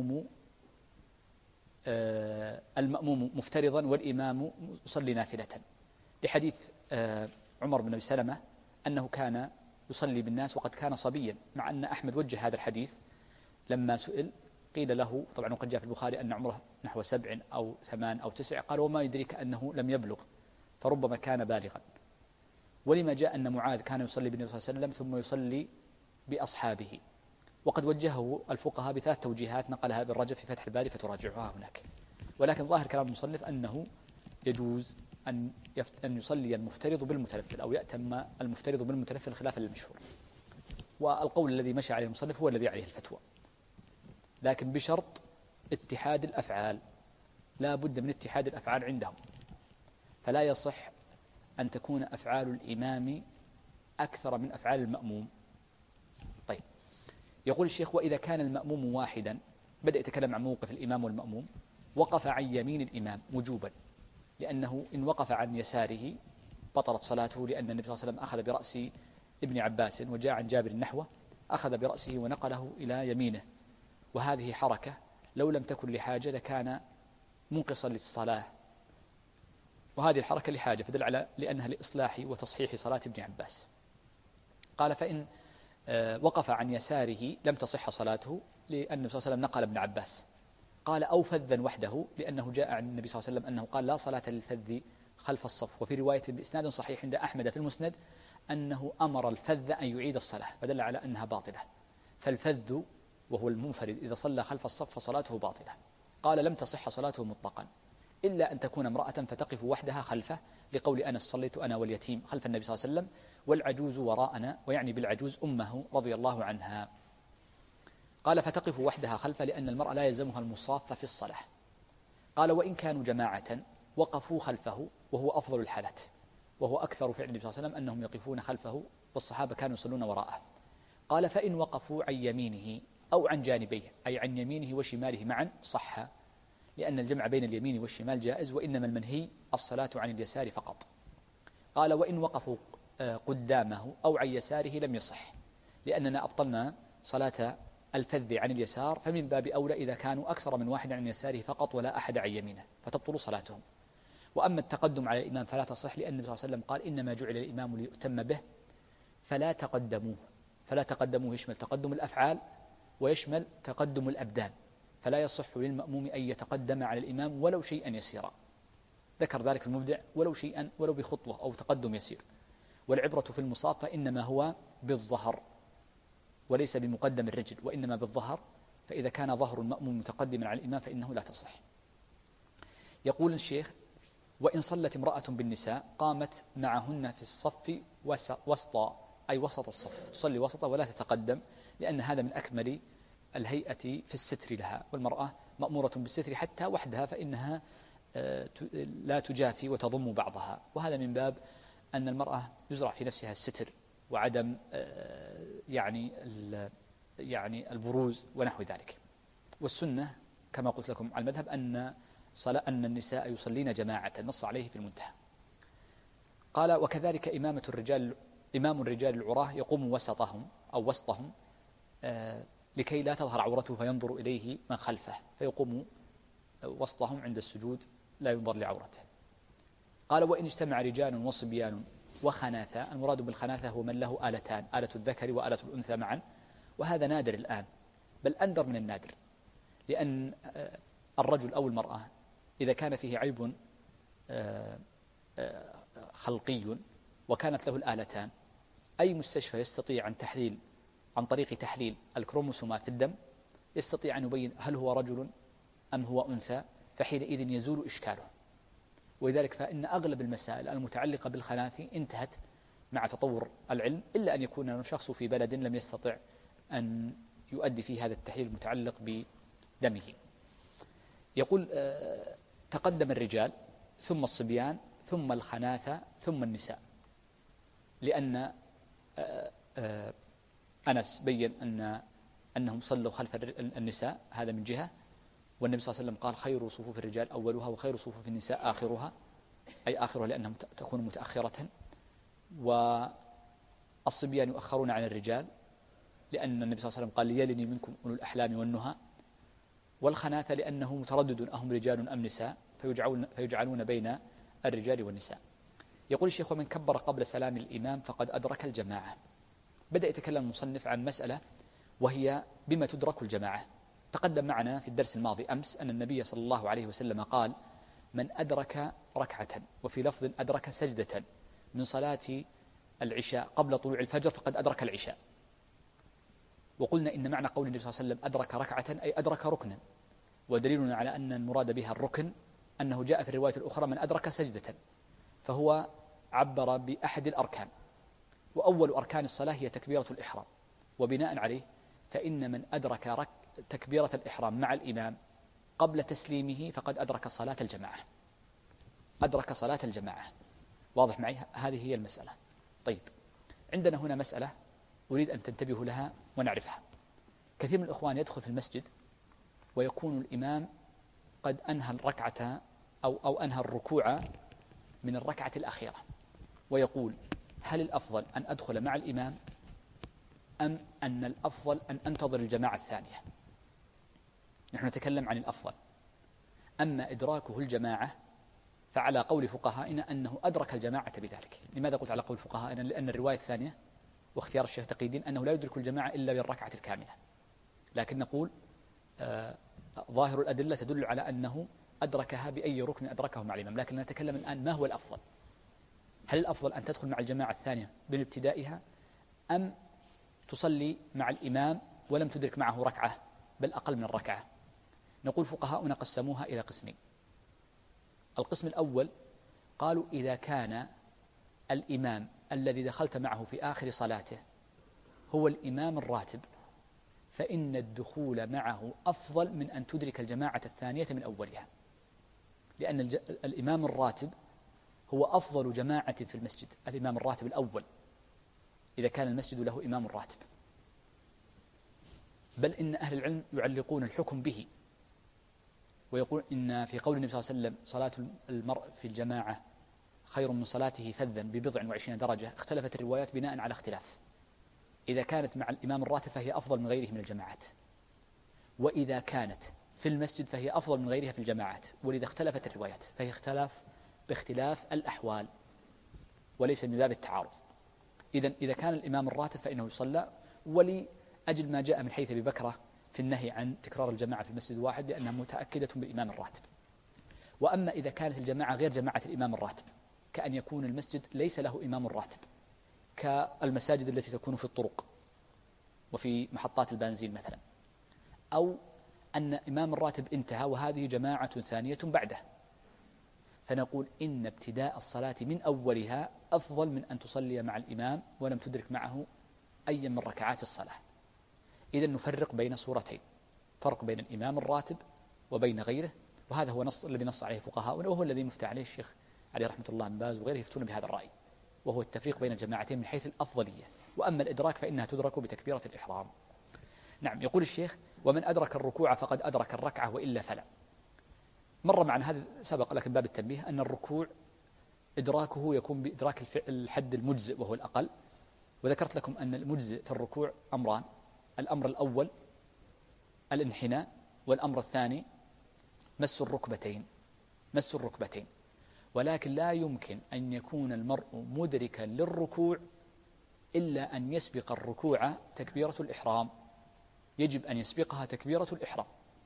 المأموم مفترضا والإمام يصلي نافلة، لحديث عمر بن أبي سلمة أنه كان يصلي بالناس وقد كان صبيا، مع أن أحمد وجه هذا الحديث لما سئل، قيل له طبعا وقد جاء في البخاري أن عمره نحو 7 أو 8 أو 9، قال: وما يدريك أنه لم يبلغ، فربما كان بالغا. ولما جاء أن معاذ كان يصلي بالنبي صلى الله عليه وسلم ثم يصلي بأصحابه، وقد وجهه الفقهاء ب3 توجيهات نقلها ابن رجب في فتح الباري فتراجعها هناك. ولكن ظاهر كلام المصنف أنه يجوز أن يصلي المفترض بالمتنفل أو يأتم المفترض بالمتنفل خلافا للمشهور. والقول الذي مشى عليه المصنف هو الذي عليه الفتوى، لكن بشرط اتحاد الأفعال، لا بد من اتحاد الأفعال عندهم، فلا يصح أن تكون أفعال الإمام أكثر من أفعال المأموم. طيب، يقول الشيخ: وإذا كان المأموم واحدا، بدأ يتكلم عن موقف الإمام والمأموم، وقف عن يمين الإمام وجوبا، لأنه إن وقف عن يساره بطلت صلاته، لأن النبي صلى الله عليه وسلم أخذ برأس ابن عباس، وجاء عن جابر نحوه أخذ برأسه ونقله إلى يمينه، وهذه حركة لو لم تكن لحاجة لكان منقصا للصلاة، وهذه الحركة لحاجة، فدل على لأنها لإصلاح وتصحيح صلاة ابن عباس. قال: فإن وقف عن يساره لم تصح صلاته، لأن النبي صلى الله عليه وسلم نقل ابن عباس. قال: أو فذا وحده، لأنه جاء عن النبي صلى الله عليه وسلم أنه قال: لا صلاة للفذ خلف الصف. وفي رواية بإسناد صحيح عند أحمد في المسند أنه أمر الفذ أن يعيد الصلاة، فدل على أنها باطلة. فالفذ وهو المنفرد إذا صلى خلف الصف فصلاته باطلة. قال: لم تصح صلاته مطلقا، إلا أن تكون امرأة فتقف وحدها خلفه، لقول أنس: صليت أنا واليتيم خلف النبي صلى الله عليه وسلم والعجوز وراءنا، ويعني بالعجوز أمه رضي الله عنها. قال: فتقف وحدها خلفه، لأن المرأة لا يلزمها المصافة في الصلاة. قال: وإن كانوا جماعة وقفوا خلفه، وهو أفضل الحالات، وهو أكثر فعل النبي صلى الله عليه وسلم أنهم يقفون خلفه، والصحابة كانوا يصلون وراءه. قال: فإن وقفوا عن يمينه أو عن جانبيه، أي عن يمينه وشماله معا، صح، لأن الجمع بين اليمين والشمال جائز، وإنما المنهي الصلاة عن اليسار فقط. قال: وإن وقفوا قدامه أو عن يساره لم يصح، لأننا أبطلنا صلاة الفذ عن اليسار، فمن باب أولى إذا كانوا أكثر من واحد عن يساره فقط ولا أحد عن يمينه، فتبطل صلاتهم. وأما التقدم على الإمام فلا تصح، لأن النبي صلى الله عليه وسلم قال: إنما جعل الإمام ليؤتم به فلا تقدموه. فلا تقدموه يشمل تقدم الأفعال ويشمل تقدم الأبدان، فلا يصح للمأموم أن يتقدم على الإمام ولو شيئا يسيرا. ذكر ذلك المبدع: ولو شيئا، ولو بخطوة أو تقدم يسير. والعبرة في المصافة إنما هو بالظهر وليس بمقدم الرجل، وإنما بالظهر، فإذا كان ظهر المأموم متقدما على الإمام فإنه لا تصح. يقول الشيخ: وإن صلت امرأة بالنساء قامت معهن في الصف وسطا، أي وسط الصف، تصلي وسطا ولا تتقدم، لأن هذا من أكمل الهيئة في الستر لها، والمرأة مأمورة بالستر حتى وحدها، فإنها لا تجافي وتضم بعضها، وهذا من باب أن المرأة يزرع في نفسها الستر وعدم يعني البروز ونحو ذلك. والسنة كما قلت لكم على المذهب أن النساء يصلين جماعة، نص عليه في المنتهى. قال: وكذلك إمام الرجال العراة يقوم وسطهم أو وسطهم لكي لا تظهر عورته فينظر إليه من خلفه، فيقوم وسطهم عند السجود لا ينظر لعورته. قال: وإن اجتمع رجال وصبيان وخناثة، المراد بالخناثة هو من له آلتان، آلة الذكر وآلة الأنثى معا، وهذا نادر الآن، بل أندر من النادر، لأن الرجل أو المرأة إذا كان فيه عيب خلقي وكانت له الآلتان، أي مستشفى يستطيع عن طريق تحليل الكروموسومات في الدم يستطيع أن يبين هل هو رجل أم هو أنثى، فحينئذ يزول إشكاله. ولذلك فإن أغلب المسائل المتعلقة بالخناث انتهت مع تطور العلم، إلا أن يكون الشخص في بلد لم يستطع أن يؤدي فيه هذا التحليل المتعلق بدمه. يقول: تقدم الرجال ثم الصبيان ثم الخناثة ثم النساء، لأن أنس بين أنهم صلوا خلف النساء، هذا من جهة، والنبي صلى الله عليه وسلم قال: خير صفوف الرجال أولها وخير صفوف النساء آخرها، أي آخرها لأنها تكون متأخرة. والصبيان يؤخرون عن الرجال، لأن النبي صلى الله عليه وسلم قال: ليلني منكم أولو الأحلام والنهى. والخناثة لأنه متردد أهم رجال أم نساء، فيجعلون بين الرجال والنساء. يقول الشيخ: ومن كبر قبل سلام الإمام فقد أدرك الجماعة. بدأ يتكلم المصنف عن مسألة وهي بما تدرك الجماعة. تقدم معنا في الدرس الماضي أمس أن النبي صلى الله عليه وسلم قال: من أدرك ركعة، وفي لفظ أدرك سجدة من صلاة العشاء قبل طلوع الفجر فقد أدرك العشاء. وقلنا إن معنى قول النبي صلى الله عليه وسلم أدرك ركعة أي أدرك ركنا، ودليلنا على أن المراد بها الركن أنه جاء في الرواية الأخرى من أدرك سجدة، فهو عبر بأحد الأركان، وأول أركان الصلاة هي تكبيرة الإحرام، وبناء عليه فإن من أدرك تكبيرة الإحرام مع الإمام قبل تسليمه فقد أدرك صلاة الجماعة، أدرك صلاة الجماعة. واضح معي؟ هذه هي المسألة. طيب، عندنا هنا مسألة أريد أن تنتبهوا لها ونعرفها. كثير من الإخوان يدخل في المسجد ويكون الإمام قد أنهى الركعة أو أنهى الركوع من الركعة الأخيرة، ويقول: هل الأفضل أن أدخل مع الإمام أم أن الأفضل أن أنتظر الجماعة الثانية؟ نحن نتكلم عن الأفضل. أما إدراكه الجماعة فعلى قول فقهائنا أنه أدرك الجماعة بذلك. لماذا قلت على قول فقهائنا؟ لأن الرواية الثانية واختيار الشيخ تقي الدين أنه لا يدرك الجماعة إلا بالركعة الكاملة، لكن نقول ظاهر الأدلة تدل على أنه أدركها بأي ركن أدركه مع الإمام. لكن نتكلم الآن ما هو الأفضل؟ هل الأفضل أن تدخل مع الجماعة الثانية بابتدائها أم تصلي مع الإمام ولم تدرك معه ركعة بل أقل من الركعة؟ نقول فقهاؤنا قسموها إلى قسمين. القسم الأول قالوا: إذا كان الإمام الذي دخلت معه في آخر صلاته هو الإمام الراتب فإن الدخول معه أفضل من أن تدرك الجماعة الثانية من أولها، لأن الإمام الراتب هو أفضل جماعة في المسجد، الإمام الراتب الأول إذا كان المسجد له إمام راتب. بل إن أهل العلم يعلقون الحكم به ويقول إن في قول النبي صلى الله عليه وسلم: صلاة المرء في الجماعة خير من صلاته فذا ب20 درجة. اختلفت الروايات بناء على اختلاف. إذا كانت مع الإمام الراتب فهي أفضل من غيره من الجماعات، وإذا كانت في المسجد فهي أفضل من غيرها في الجماعات. ولذا اختلفت الروايات، فهي اختلاف باختلاف الأحوال وليس من باب التعارض. إذا كان الإمام الراتب فإنه يصلى، ولأجل ما جاء من حيث أبي بكرة في النهي عن تكرار الجماعة في المسجد الواحد لأنها متأكدة بالإمام الراتب. وأما إذا كانت الجماعة غير جماعة الإمام الراتب، كأن يكون المسجد ليس له إمام راتب، كالمساجد التي تكون في الطرق وفي محطات البنزين مثلا، أو أن إمام الراتب انتهى وهذه جماعة ثانية بعده، فنقول إن ابتداء الصلاة من أولها أفضل من أن تصلي مع الإمام ولم تدرك معه أي من ركعات الصلاة. إذن نفرق بين صورتين، فرق بين الإمام الراتب وبين غيره، وهذا هو الذي نص عليه فقهاؤنا، وهو الذي مفتى عليه الشيخ عليه رحمة الله بن باز وغيره، يفتون بهذا الرأي، وهو التفريق بين الجماعتين من حيث الأفضلية. وأما الإدراك فإنها تدرك بتكبيرة الإحرام. نعم. يقول الشيخ: ومن أدرك الركوع فقد أدرك الركعة وإلا فلا. مر معنا هذا سبق، لكن باب التنبيه أن الركوع إدراكه يكون بإدراك الحد المجزئ وهو الأقل. وذكرت لكم أن المجزئ في الركوع أمران: الأمر الأول الانحناء، والأمر الثاني مس الركبتين. مس الركبتين. ولكن لا يمكن أن يكون المرء مدركا للركوع إلا أن يسبق الركوع تكبيرة الإحرام. يجب أن يسبقها تكبيرة الإحرام،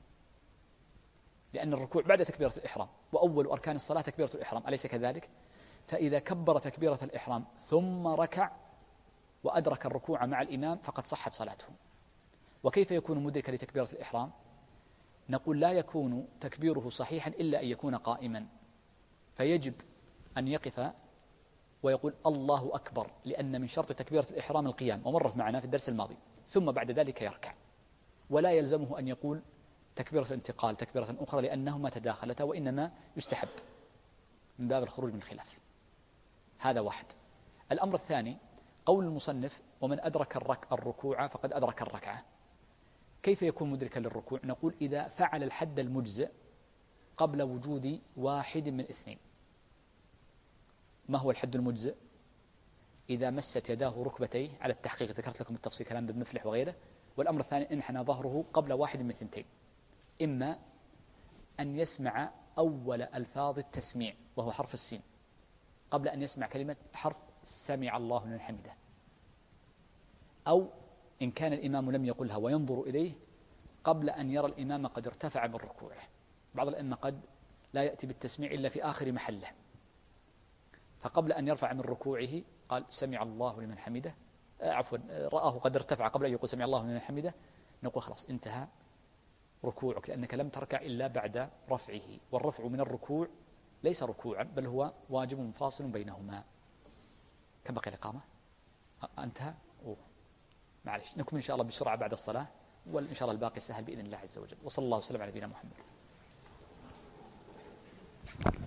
لأن الركوع بعد تكبيرة الإحرام، وأول أركان الصلاة تكبيرة الإحرام، أليس كذلك؟ فإذا كبر تكبيرة الإحرام ثم ركع وأدرك الركوع مع الإمام فقد صحت صلاته. وكيف يكون مدركا لتكبيرة الإحرام؟ نقول: لا يكون تكبيره صحيحا إلا أن يكون قائما، فيجب أن يقف ويقول الله أكبر، لأن من شرط تكبيرة الإحرام القيام، ومرت معنا في الدرس الماضي، ثم بعد ذلك يركع. ولا يلزمه أن يقول تكبيرة الانتقال تكبيرة أخرى لأنهما تداخلتا، وإنما يستحب من باب الخروج من الخلاف. هذا واحد. الأمر الثاني قول المصنف: ومن أدرك الركوع فقد أدرك الركعة. كيف يكون مدركا للركوع؟ نقول: إذا فعل الحد المجزئ قبل وجود واحد من اثنين. ما هو الحد المجزئ؟ إذا مست يداه ركبتيه على التحقيق، ذكرت لكم التفصيل كلام ابن مفلح وغيره. والأمر الثاني انحنى ظهره قبل واحد من ثنتين، إما أن يسمع أول ألفاظ التسميع وهو حرف السين قبل أن يسمع كلمة حرف سمع الله لمن حمده، أو إن كان الإمام لم يقلها وينظر إليه قبل أن يرى الإمام قد ارتفع من ركوعه. بعض الأئمة قد لا يأتي بالتسميع إلا في آخر محله، فقبل أن يرفع من ركوعه قال سمع الله لمن حمده، رآه قد ارتفع قبل أن يقول سمع الله لمن حمده، نقول خلاص انتهى ركوعك، لأنك لم تركع إلا بعد رفعه، والرفع من الركوع ليس ركوعا، بل هو واجب فاصل بينهما. كم بقي الإقامة؟ انتهى؟ معلش نكمل إن شاء الله بسرعة بعد الصلاة، وإن شاء الله الباقي سهل بإذن الله عز وجل. وصلى الله وسلم على نبينا محمد.